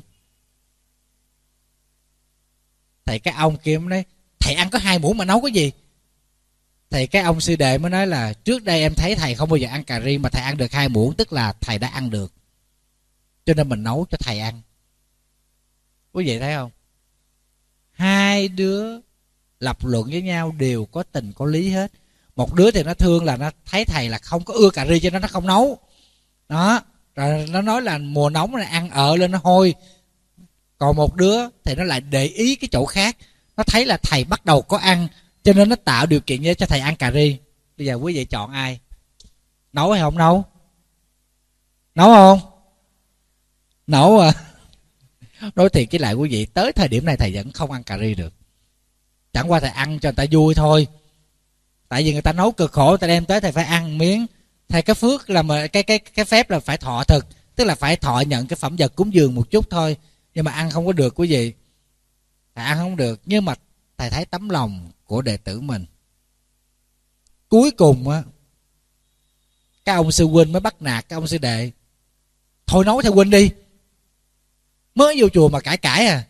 Thì cái ông kia mới nói thầy ăn có hai muỗng mà nấu cái gì? Thì cái ông sư đệ mới nói là trước đây em thấy thầy không bao giờ ăn cà ri, mà thầy ăn được hai muỗng, tức là thầy đã ăn được, cho nên mình nấu cho thầy ăn. Quý vị thấy không? Hai đứa lập luận với nhau đều có tình có lý hết. Một đứa thì nó thương là nó thấy thầy là không có ưa cà ri cho nên nó không nấu đó, rồi nó nói là mùa nóng này ăn ợ lên nó hôi. Còn một đứa thì nó lại để ý cái chỗ khác, nó thấy là thầy bắt đầu có ăn cho nên nó tạo điều kiện cho thầy ăn cà ri. Bây giờ quý vị chọn ai? Nấu hay không nấu? Nấu không? Nấu à? Nói thiệt với lại quý vị, tới thời điểm này thầy vẫn không ăn cà ri được. Chẳng qua thầy ăn cho người ta vui thôi. Tại vì người ta nấu cực khổ, người ta đem tới thầy phải ăn miếng. Thầy cái phước là mà cái cái cái phép là phải thọ thực, tức là phải thọ nhận cái phẩm vật cúng dường một chút thôi. Nhưng mà ăn không có được quý vị. Thầy ăn không được, nhưng mà thầy thấy tấm lòng của đệ tử mình. Cuối cùng á, cái ông sư huynh mới bắt nạt cái ông sư đệ. Thôi nấu theo huynh đi. Mới vô chùa mà cãi cãi à.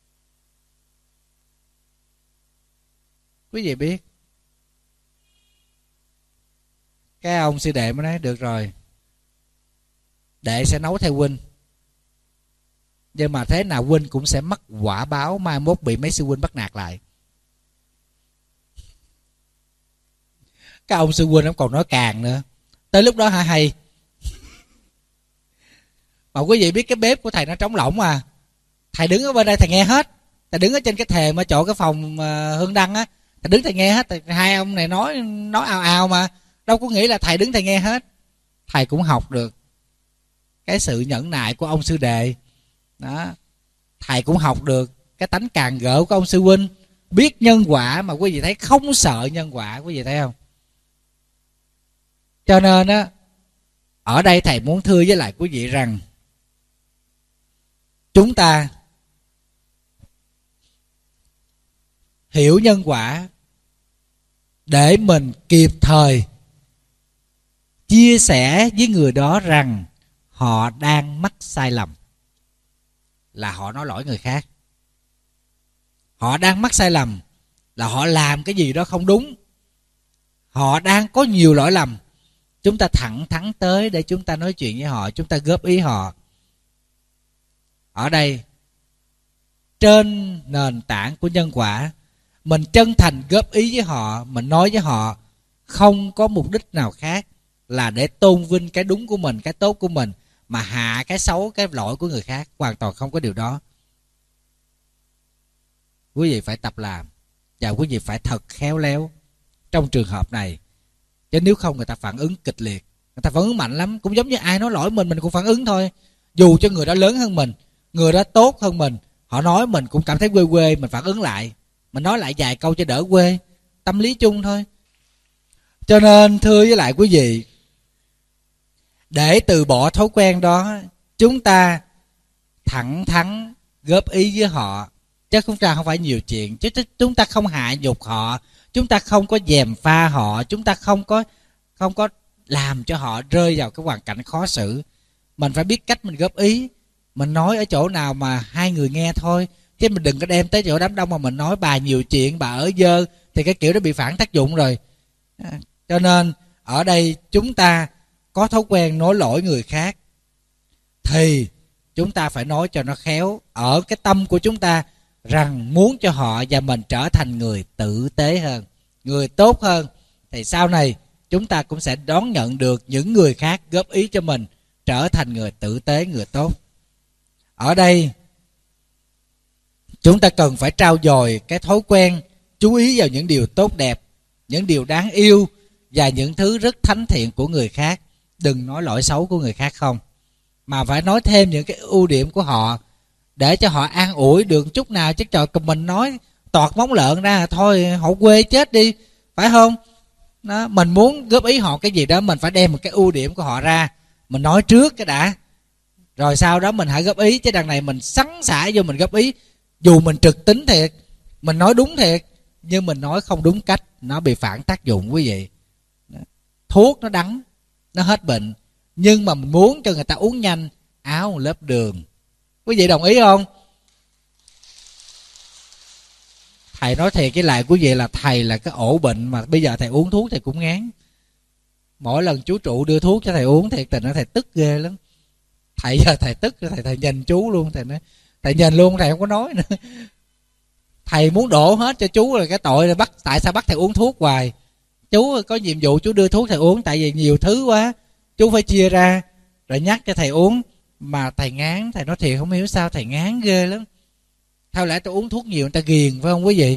Quý vị biết, cái ông sư đệ mới nói được rồi, đệ sẽ nấu theo huynh, nhưng mà thế nào huynh cũng sẽ mắc quả báo, mai mốt bị mấy sư huynh bắt nạt lại. Cái ông sư huynh ông còn nói càng nữa. Tới lúc đó hả hay. Mà quý vị biết cái bếp của thầy nó trống lỏng à. Thầy đứng ở bên đây thầy nghe hết. Thầy đứng ở trên cái thềm ở chỗ cái phòng Hương Đăng á, thầy đứng thầy nghe hết. Hai ông này nói nói ào ào mà đâu có nghĩ là thầy đứng thầy nghe hết. Thầy cũng học được cái sự nhẫn nại của ông sư đệ đó. Thầy cũng học được cái tánh càng gỡ của ông sư huynh, biết nhân quả mà quý vị thấy, không sợ nhân quả. Quý vị thấy không? Cho nên á, ở đây thầy muốn thưa với lại quý vị rằng chúng ta hiểu nhân quả để mình kịp thời chia sẻ với người đó rằng họ đang mắc sai lầm, là họ nói lỗi người khác. Họ đang mắc sai lầm là họ làm cái gì đó không đúng, họ đang có nhiều lỗi lầm. Chúng ta thẳng thắn tới để chúng ta nói chuyện với họ, chúng ta góp ý họ. Ở đây trên nền tảng của nhân quả, mình chân thành góp ý với họ, mình nói với họ không có mục đích nào khác là để tôn vinh cái đúng của mình, cái tốt của mình, mà hạ cái xấu, cái lỗi của người khác. Hoàn toàn không có điều đó. Quý vị phải tập làm, và quý vị phải thật khéo léo trong trường hợp này. Chứ nếu không người ta phản ứng kịch liệt, người ta phản ứng mạnh lắm. Cũng giống như ai nói lỗi mình, mình cũng phản ứng thôi. Dù cho người đó lớn hơn mình, người đó tốt hơn mình, họ nói mình cũng cảm thấy quê quê, mình phản ứng lại, mình nói lại vài câu cho đỡ quê. Tâm lý chung thôi. Cho nên thưa với lại quý vị, để từ bỏ thói quen đó, chúng ta thẳng thắn góp ý với họ, chứ không ra không phải nhiều chuyện. Chứ chúng ta không hạ nhục họ, chúng ta không có gièm pha họ, chúng ta không có không có làm cho họ rơi vào cái hoàn cảnh khó xử. Mình phải biết cách mình góp ý, mình nói ở chỗ nào mà hai người nghe thôi, chứ mình đừng có đem tới chỗ đám đông mà mình nói bà nhiều chuyện, bà ở dơ, thì cái kiểu đó bị phản tác dụng rồi. Cho nên ở đây chúng ta có thói quen nói lỗi người khác thì chúng ta phải nói cho nó khéo, ở cái tâm của chúng ta rằng muốn cho họ và mình trở thành người tử tế hơn, người tốt hơn, thì sau này chúng ta cũng sẽ đón nhận được những người khác góp ý cho mình trở thành người tử tế, người tốt. Ở đây chúng ta cần phải trau dồi cái thói quen chú ý vào những điều tốt đẹp, những điều đáng yêu và những thứ rất thánh thiện của người khác. Đừng nói lỗi xấu của người khác không, mà phải nói thêm những cái ưu điểm của họ để cho họ an ủi được chút nào. Chứ trời, mình nói toọt móng lợn ra thôi họ quê chết đi, phải không? Đó, mình muốn góp ý họ cái gì đó, mình phải đem một cái ưu điểm của họ ra, mình nói trước cái đã, rồi sau đó mình hãy góp ý. Chứ đằng này mình sắn xả vô mình góp ý, dù mình trực tính thiệt, mình nói đúng thiệt, nhưng mình nói không đúng cách, nó bị phản tác dụng quý vị. Thuốc nó đắng, nó hết bệnh, nhưng mà mình muốn cho người ta uống nhanh, áo một lớp đường. Quý vị đồng ý không? Thầy nói thiệt với lại quý vị là thầy là cái ổ bệnh mà bây giờ thầy uống thuốc thầy cũng ngán. Mỗi lần chú trụ đưa thuốc cho thầy uống, thiệt tình nó thầy tức ghê lắm. Thầy giờ thầy tức, thầy thầy nhìn chú luôn, thầy nói thầy nhìn luôn, thầy không có nói nữa. Thầy muốn đổ hết cho chú là cái tội là bắt, tại sao bắt thầy uống thuốc hoài. Chú có nhiệm vụ chú đưa thuốc thầy uống, tại vì nhiều thứ quá, chú phải chia ra rồi nhắc cho thầy uống. Mà thầy ngán, thầy nói thiệt không hiểu sao thầy ngán ghê lắm. Theo lẽ tôi uống thuốc nhiều người ta ghiền phải không quý vị?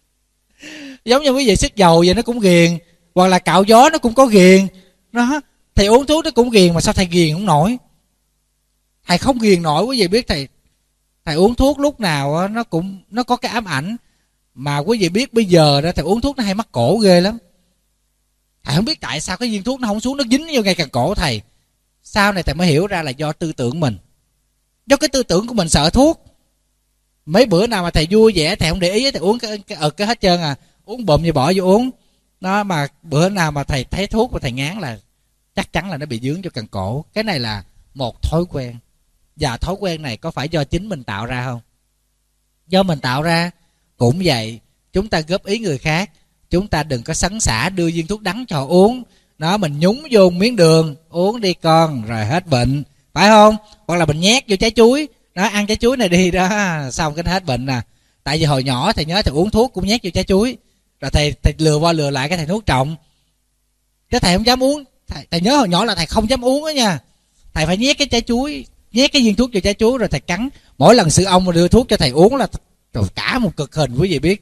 Giống như quý vị xức dầu vậy nó cũng ghiền, hoặc là cạo gió nó cũng có ghiền. Nó Thầy uống thuốc nó cũng ghiền, mà sao thầy ghiền không nổi? Thầy không ghiền nổi. Quý vị biết thầy thầy uống thuốc lúc nào nó cũng nó có cái ám ảnh. Mà quý vị biết bây giờ đó, thầy uống thuốc nó hay mắc cổ ghê lắm. Thầy không biết tại sao cái viên thuốc nó không xuống, nó dính vô ngay càng cổ thầy. Sau này thầy mới hiểu ra là do tư tưởng mình, do cái tư tưởng của mình sợ thuốc. Mấy bữa nào mà thầy vui vẻ, thầy không để ý, thầy uống cái cái ực cái hết trơn à, uống bụm như bỏ vô uống nó. Mà bữa nào mà thầy thấy thuốc mà thầy ngán là chắc chắn là nó bị dướng cho cần cổ. Cái này là một thói quen. Và thói quen này có phải do chính mình tạo ra không? Do mình tạo ra. Cũng vậy, chúng ta góp ý người khác, chúng ta đừng có sắn xả đưa viên thuốc đắng cho họ uống. Nó mình nhúng vô miếng đường, uống đi con rồi hết bệnh, phải không? Hoặc là mình nhét vô trái chuối, nó ăn trái chuối này đi đó, xong cái hết bệnh nè. Tại vì hồi nhỏ thầy nhớ thầy uống thuốc cũng nhét vô trái chuối, rồi thầy thầy lừa qua lừa lại cái thầy nuốt trộm. Cái thầy không dám uống. Thầy, thầy nhớ hồi nhỏ là thầy không dám uống đó nha. Thầy phải nhét cái trái chuối, nhét cái viên thuốc vô trái chuối rồi thầy cắn. Mỗi lần sư ông mà đưa thuốc cho thầy uống là rồi cả một cực hình, quý vị biết.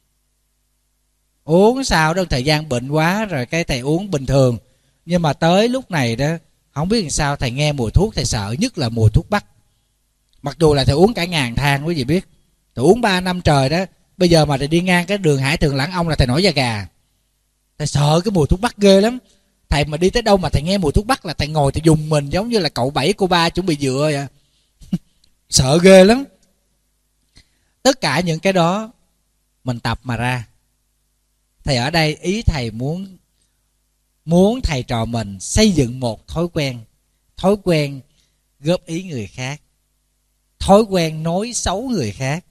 Uống sao đó thời gian bệnh quá rồi cái thầy uống bình thường. Nhưng mà tới lúc này đó, không biết làm sao thầy nghe mùi thuốc thầy sợ, nhất là mùi thuốc bắc. Mặc dù là thầy uống cả ngàn thang, quý vị biết. Thầy uống ba năm trời đó. Bây giờ mà thầy đi ngang cái đường Hải Thường Lãng Ông là thầy nổi da gà. Thầy sợ cái mùi thuốc bắc ghê lắm. Thầy mà đi tới đâu mà thầy nghe mùi thuốc bắc là thầy ngồi thầy dùng mình giống như là cậu bảy cô ba chuẩn bị dựa vậy. Sợ ghê lắm. Tất cả những cái đó mình tập mà ra. Thầy ở đây ý thầy muốn Muốn thầy trò mình xây dựng một thói quen. Thói quen góp ý người khác, thói quen nói xấu người khác.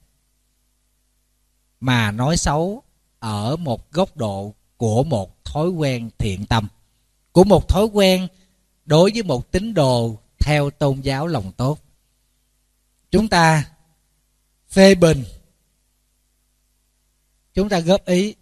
Mà nói xấu ở một góc độ của một thói quen thiện tâm, của một thói quen đối với một tín đồ theo tôn giáo lòng tốt. Chúng ta phê bình, chúng ta góp ý,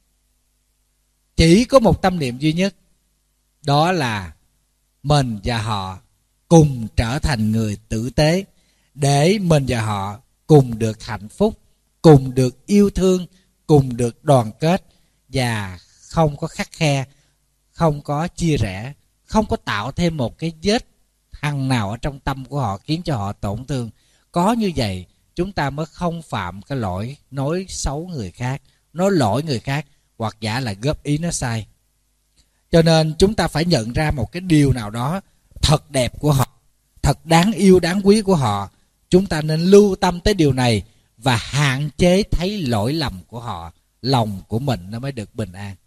chỉ có một tâm niệm duy nhất, đó là mình và họ cùng trở thành người tử tế, để mình và họ cùng được hạnh phúc, cùng được yêu thương, cùng được đoàn kết, và không có khắt khe, không có chia rẽ, không có tạo thêm một cái vết hằn nào ở trong tâm của họ khiến cho họ tổn thương. Có như vậy chúng ta mới không phạm cái lỗi nói xấu người khác, nói lỗi người khác, hoặc giả là góp ý nó sai. Cho nên chúng ta phải nhận ra một cái điều nào đó thật đẹp của họ, thật đáng yêu đáng quý của họ. Chúng ta nên lưu tâm tới điều này và hạn chế thấy lỗi lầm của họ. Lòng của mình nó mới được bình an.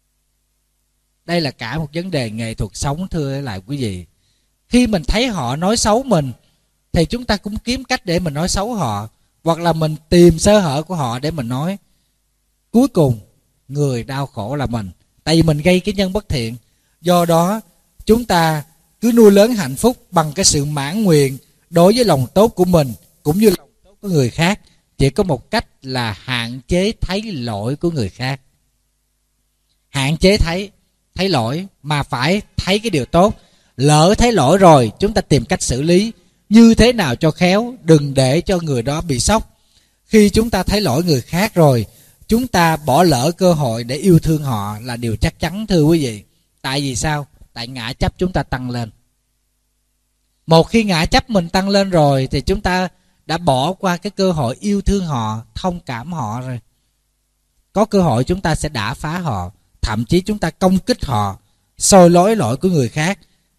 Đây là cả một vấn đề nghệ thuật sống, thưa lại quý vị. Khi mình thấy họ nói xấu mình thì chúng ta cũng kiếm cách để mình nói xấu họ, hoặc là mình tìm sơ hở của họ để mình nói. Cuối cùng người đau khổ là mình, tại vì mình gây cái nhân bất thiện. Do đó chúng ta cứ nuôi lớn hạnh phúc bằng cái sự mãn nguyện đối với lòng tốt của mình cũng như lòng tốt của người khác. Chỉ có một cách là hạn chế thấy lỗi của người khác. Hạn chế thấy thấy lỗi, mà phải thấy cái điều tốt. Lỡ thấy lỗi rồi, chúng ta tìm cách xử lý như thế nào cho khéo, đừng để cho người đó bị sốc. Khi chúng ta thấy lỗi người khác rồi, chúng ta bỏ lỡ cơ hội để yêu thương họ là điều chắc chắn, thưa quý vị. Tại vì sao? Tại ngã chấp chúng ta tăng lên. Một khi ngã chấp mình tăng lên rồi thì chúng ta đã bỏ qua cái cơ hội yêu thương họ, thông cảm họ rồi. Có cơ hội chúng ta sẽ đả phá họ, thậm chí chúng ta công kích họ, soi lối lỗi của người khác.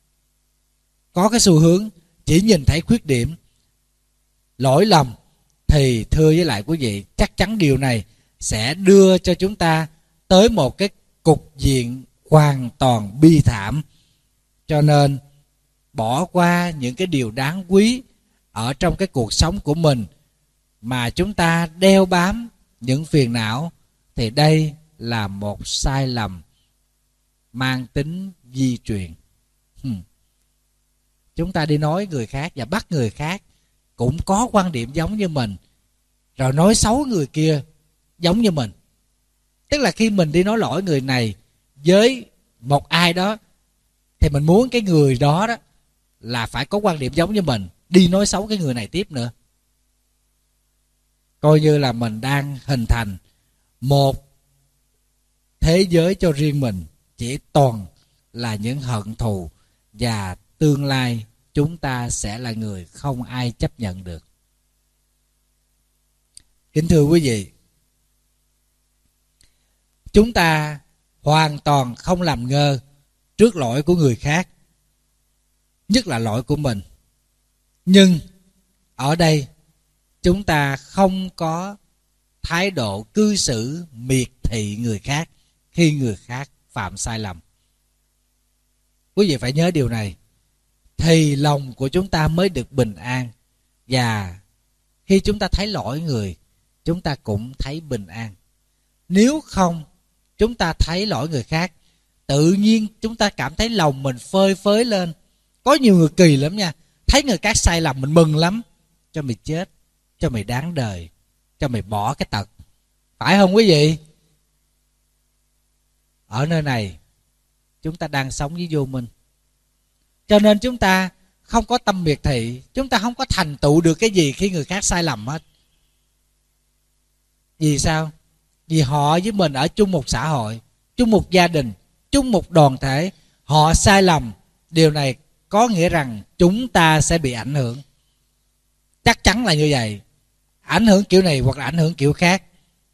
Có cái xu hướng chỉ nhìn thấy khuyết điểm, lỗi lầm, thì thưa với lại quý vị, chắc chắn điều này sẽ đưa cho chúng ta tới một cái cục diện hoàn toàn bi thảm. Cho nên bỏ qua những cái điều đáng quý ở trong cái cuộc sống của mình mà chúng ta đeo bám những phiền não, thì đây là một sai lầm mang tính di truyền. Hmm. Chúng ta đi nói người khác và bắt người khác cũng có quan điểm giống như mình, rồi nói xấu người kia giống như mình. Tức là khi mình đi nói lỗi người này với một ai đó thì mình muốn cái người đó đó là phải có quan điểm giống như mình, đi nói xấu cái người này tiếp nữa. Coi như là mình đang hình thành một thế giới cho riêng mình, chỉ toàn là những hận thù, và tương lai chúng ta sẽ là người không ai chấp nhận được. Kính thưa quý vị, chúng ta hoàn toàn không làm ngơ trước lỗi của người khác, nhất là lỗi của mình. Nhưng ở đây chúng ta không có thái độ cư xử miệt thị người khác khi người khác phạm sai lầm. Quý vị phải nhớ điều này, thì lòng của chúng ta mới được bình an. Và khi chúng ta thấy lỗi người, chúng ta cũng thấy bình an. Nếu không, chúng ta thấy lỗi người khác, tự nhiên chúng ta cảm thấy lòng mình phơi phới lên. Có nhiều người kỳ lắm nha, thấy người khác sai lầm mình mừng lắm. Cho mày chết, cho mày đáng đời, cho mày bỏ cái tật. Phải không quý vị? Ở nơi này chúng ta đang sống với vô minh, cho nên chúng ta không có tâm miệt thị, chúng ta không có thành tựu được cái gì khi người khác sai lầm hết. Vì sao? Vì họ với mình ở chung một xã hội, chung một gia đình, chung một đoàn thể. Họ sai lầm, điều này có nghĩa rằng chúng ta sẽ bị ảnh hưởng. Chắc chắn là như vậy. Ảnh hưởng kiểu này hoặc là ảnh hưởng kiểu khác.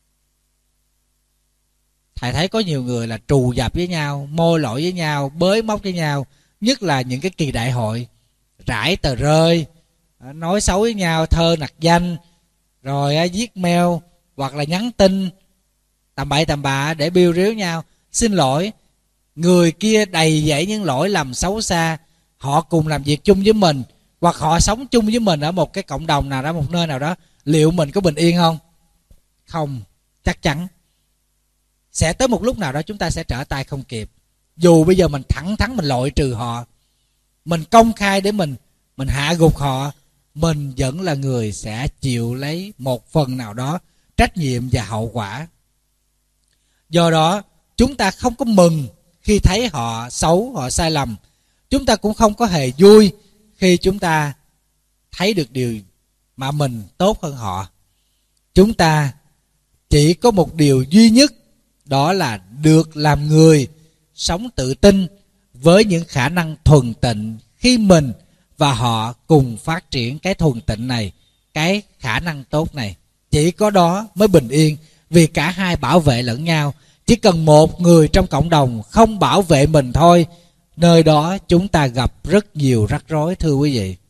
Thầy thấy có nhiều người là trù dập với nhau, môi lỗi với nhau, bới móc với nhau. Nhất là những cái kỳ đại hội, rải tờ rơi, nói xấu với nhau, thơ nặc danh, rồi viết mail hoặc là nhắn tin tầm bậy tầm bạ để biêu riếu nhau. Xin lỗi, người kia đầy dẫy những lỗi lầm xấu xa. Họ cùng làm việc chung với mình, hoặc họ sống chung với mình ở một cái cộng đồng nào đó, một nơi nào đó. Liệu mình có bình yên không? Không, chắc chắn sẽ tới một lúc nào đó chúng ta sẽ trở tay không kịp. Dù bây giờ mình thẳng thắn mình loại trừ họ, mình công khai để mình mình hạ gục họ, mình vẫn là người sẽ chịu lấy một phần nào đó trách nhiệm và hậu quả. Do đó chúng ta không có mừng khi thấy họ xấu, họ sai lầm. Chúng ta cũng không có hề vui khi chúng ta thấy được điều mà mình tốt hơn họ. Chúng ta chỉ có một điều duy nhất, đó là được làm người sống tự tin với những khả năng thuần tịnh. Khi mình và họ cùng phát triển cái thuần tịnh này, cái khả năng tốt này, chỉ có đó mới bình yên. Vì cả hai bảo vệ lẫn nhau. Chỉ cần một người trong cộng đồng không bảo vệ mình thôi, nơi đó chúng ta gặp rất nhiều rắc rối, thưa quý vị.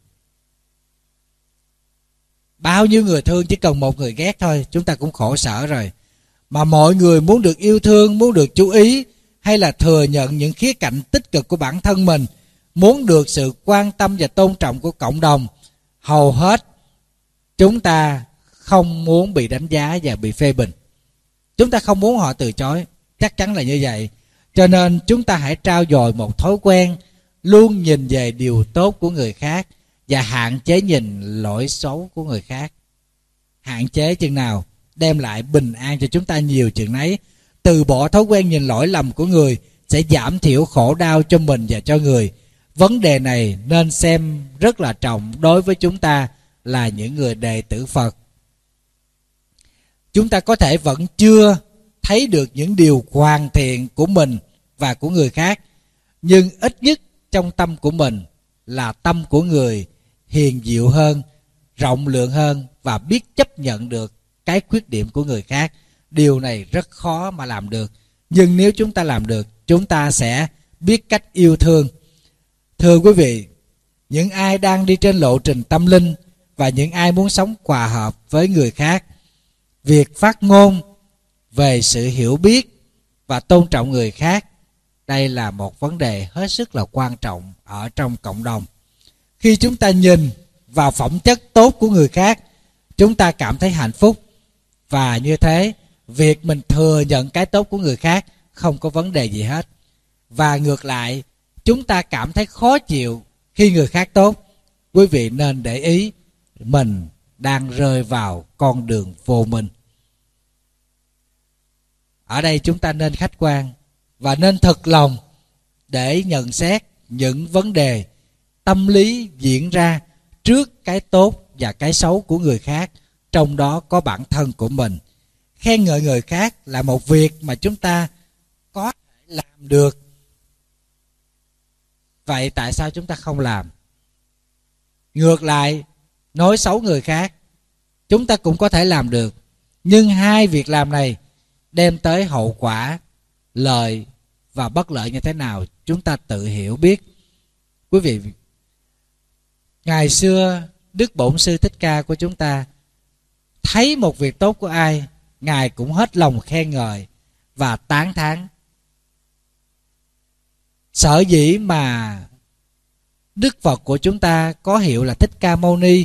Bao nhiêu người thương, chỉ cần một người ghét thôi chúng ta cũng khổ sở rồi. Mà mọi người muốn được yêu thương, muốn được chú ý, hay là thừa nhận những khía cạnh tích cực của bản thân mình, muốn được sự quan tâm và tôn trọng của cộng đồng, hầu hết chúng ta không muốn bị đánh giá và bị phê bình. Chúng ta không muốn họ từ chối, chắc chắn là như vậy. Cho nên chúng ta hãy trau dồi một thói quen luôn nhìn về điều tốt của người khác và hạn chế nhìn lỗi xấu của người khác. Hạn chế chừng nào đem lại bình an cho chúng ta nhiều chừng nấy. Từ bỏ thói quen nhìn lỗi lầm của người sẽ giảm thiểu khổ đau cho mình và cho người. Vấn đề này nên xem rất là trọng đối với chúng ta là những người đệ tử Phật. Chúng ta có thể vẫn chưa thấy được những điều hoàn thiện của mình và của người khác, nhưng ít nhất trong tâm của mình là tâm của người hiền diệu hơn, rộng lượng hơn và biết chấp nhận được cái khuyết điểm của người khác. Điều này rất khó mà làm được, nhưng nếu chúng ta làm được, chúng ta sẽ biết cách yêu thương. Thưa quý vị, những ai đang đi trên lộ trình tâm linh và những ai muốn sống hòa hợp với người khác, việc phát ngôn về sự hiểu biết và tôn trọng người khác, đây là một vấn đề hết sức là quan trọng ở trong cộng đồng. Khi chúng ta nhìn vào phẩm chất tốt của người khác, chúng ta cảm thấy hạnh phúc. Và như thế, việc mình thừa nhận cái tốt của người khác không có vấn đề gì hết. Và ngược lại, chúng ta cảm thấy khó chịu khi người khác tốt. Quý vị nên để ý, mình đang rơi vào con đường vô minh. Ở đây chúng ta nên khách quan và nên thật lòng để nhận xét những vấn đề tâm lý diễn ra trước cái tốt và cái xấu của người khác, trong đó có bản thân của mình. Khen ngợi người khác là một việc mà chúng ta có thể làm được, Vậy tại sao chúng ta không làm? Ngược lại, nói xấu người khác, chúng ta cũng có thể làm được. Nhưng hai việc làm này đem tới hậu quả lợi và bất lợi như thế nào, chúng ta tự hiểu biết. Quý vị, ngày xưa Đức Bổn Sư Thích Ca của chúng ta thấy một việc tốt của ai, Ngài cũng hết lòng khen ngợi và tán thán. Sở dĩ mà Đức Phật của chúng ta có hiệu là Thích Ca Mâu Ni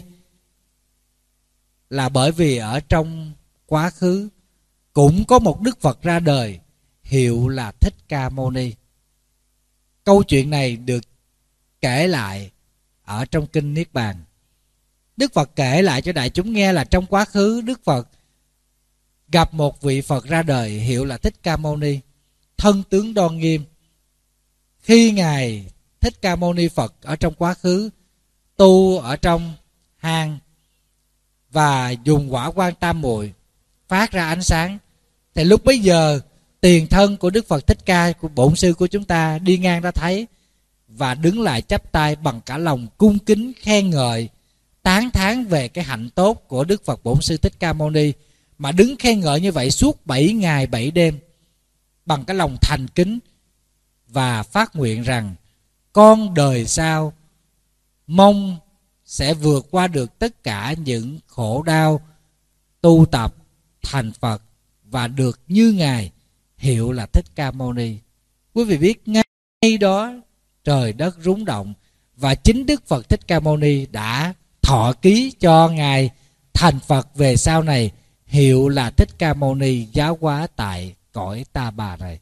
là bởi vì ở trong quá khứ cũng có một Đức Phật ra đời hiệu là Thích Ca Mâu Ni. Câu chuyện này được kể lại ở trong kinh Niết Bàn. Đức Phật kể lại cho đại chúng nghe là trong quá khứ Đức Phật gặp một vị Phật ra đời hiệu là Thích Ca Mâu Ni, thân tướng đoan nghiêm. Khi Ngài Thích Ca Mâu Ni Phật ở trong quá khứ tu ở trong hang và dùng hỏa quang tam muội phát ra ánh sáng, thì lúc bấy giờ tiền thân của Đức Phật Thích Ca, của Bổn Sư của chúng ta đi ngang ra thấy và đứng lại chắp tay bằng cả lòng cung kính khen ngợi, tán thán về cái hạnh tốt của Đức Phật Bổn Sư Thích Ca Mâu Ni, mà đứng khen ngợi như vậy suốt bảy ngày bảy đêm bằng cái lòng thành kính, và phát nguyện rằng con đời sau mong sẽ vượt qua được tất cả những khổ đau, tu tập thành Phật và được như Ngài, hiệu là Thích Ca Mâu Ni. Quý vị biết ngay đó trời đất rúng động, và chính Đức Phật Thích Ca Mâu Ni đã thọ ký cho Ngài thành Phật về sau này, hiệu là Thích Ca Mâu Ni giáo hóa tại cõi Ta Bà này.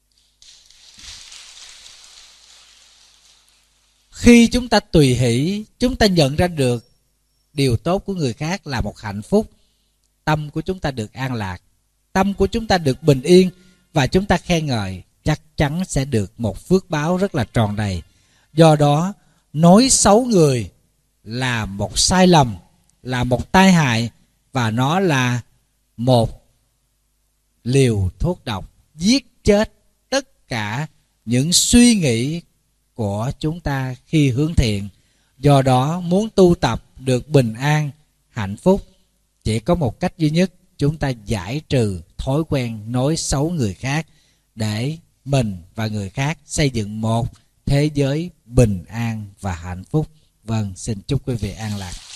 Khi chúng ta tùy hỷ, chúng ta nhận ra được điều tốt của người khác là một hạnh phúc, tâm của chúng ta được an lạc, tâm của chúng ta được bình yên, và chúng ta khen ngợi, chắc chắn sẽ được một phước báo rất là tròn đầy. Do đó, nói xấu người là một sai lầm, là một tai hại, và nó là một liều thuốc độc giết chết tất cả những suy nghĩ của chúng ta khi hướng thiện. Do đó, muốn tu tập được bình an, hạnh phúc, chỉ có một cách duy nhất, chúng ta giải trừ thói quen nói xấu người khác để mình và người khác xây dựng một thế giới bình an và hạnh phúc. Vâng, xin chúc quý vị an lạc.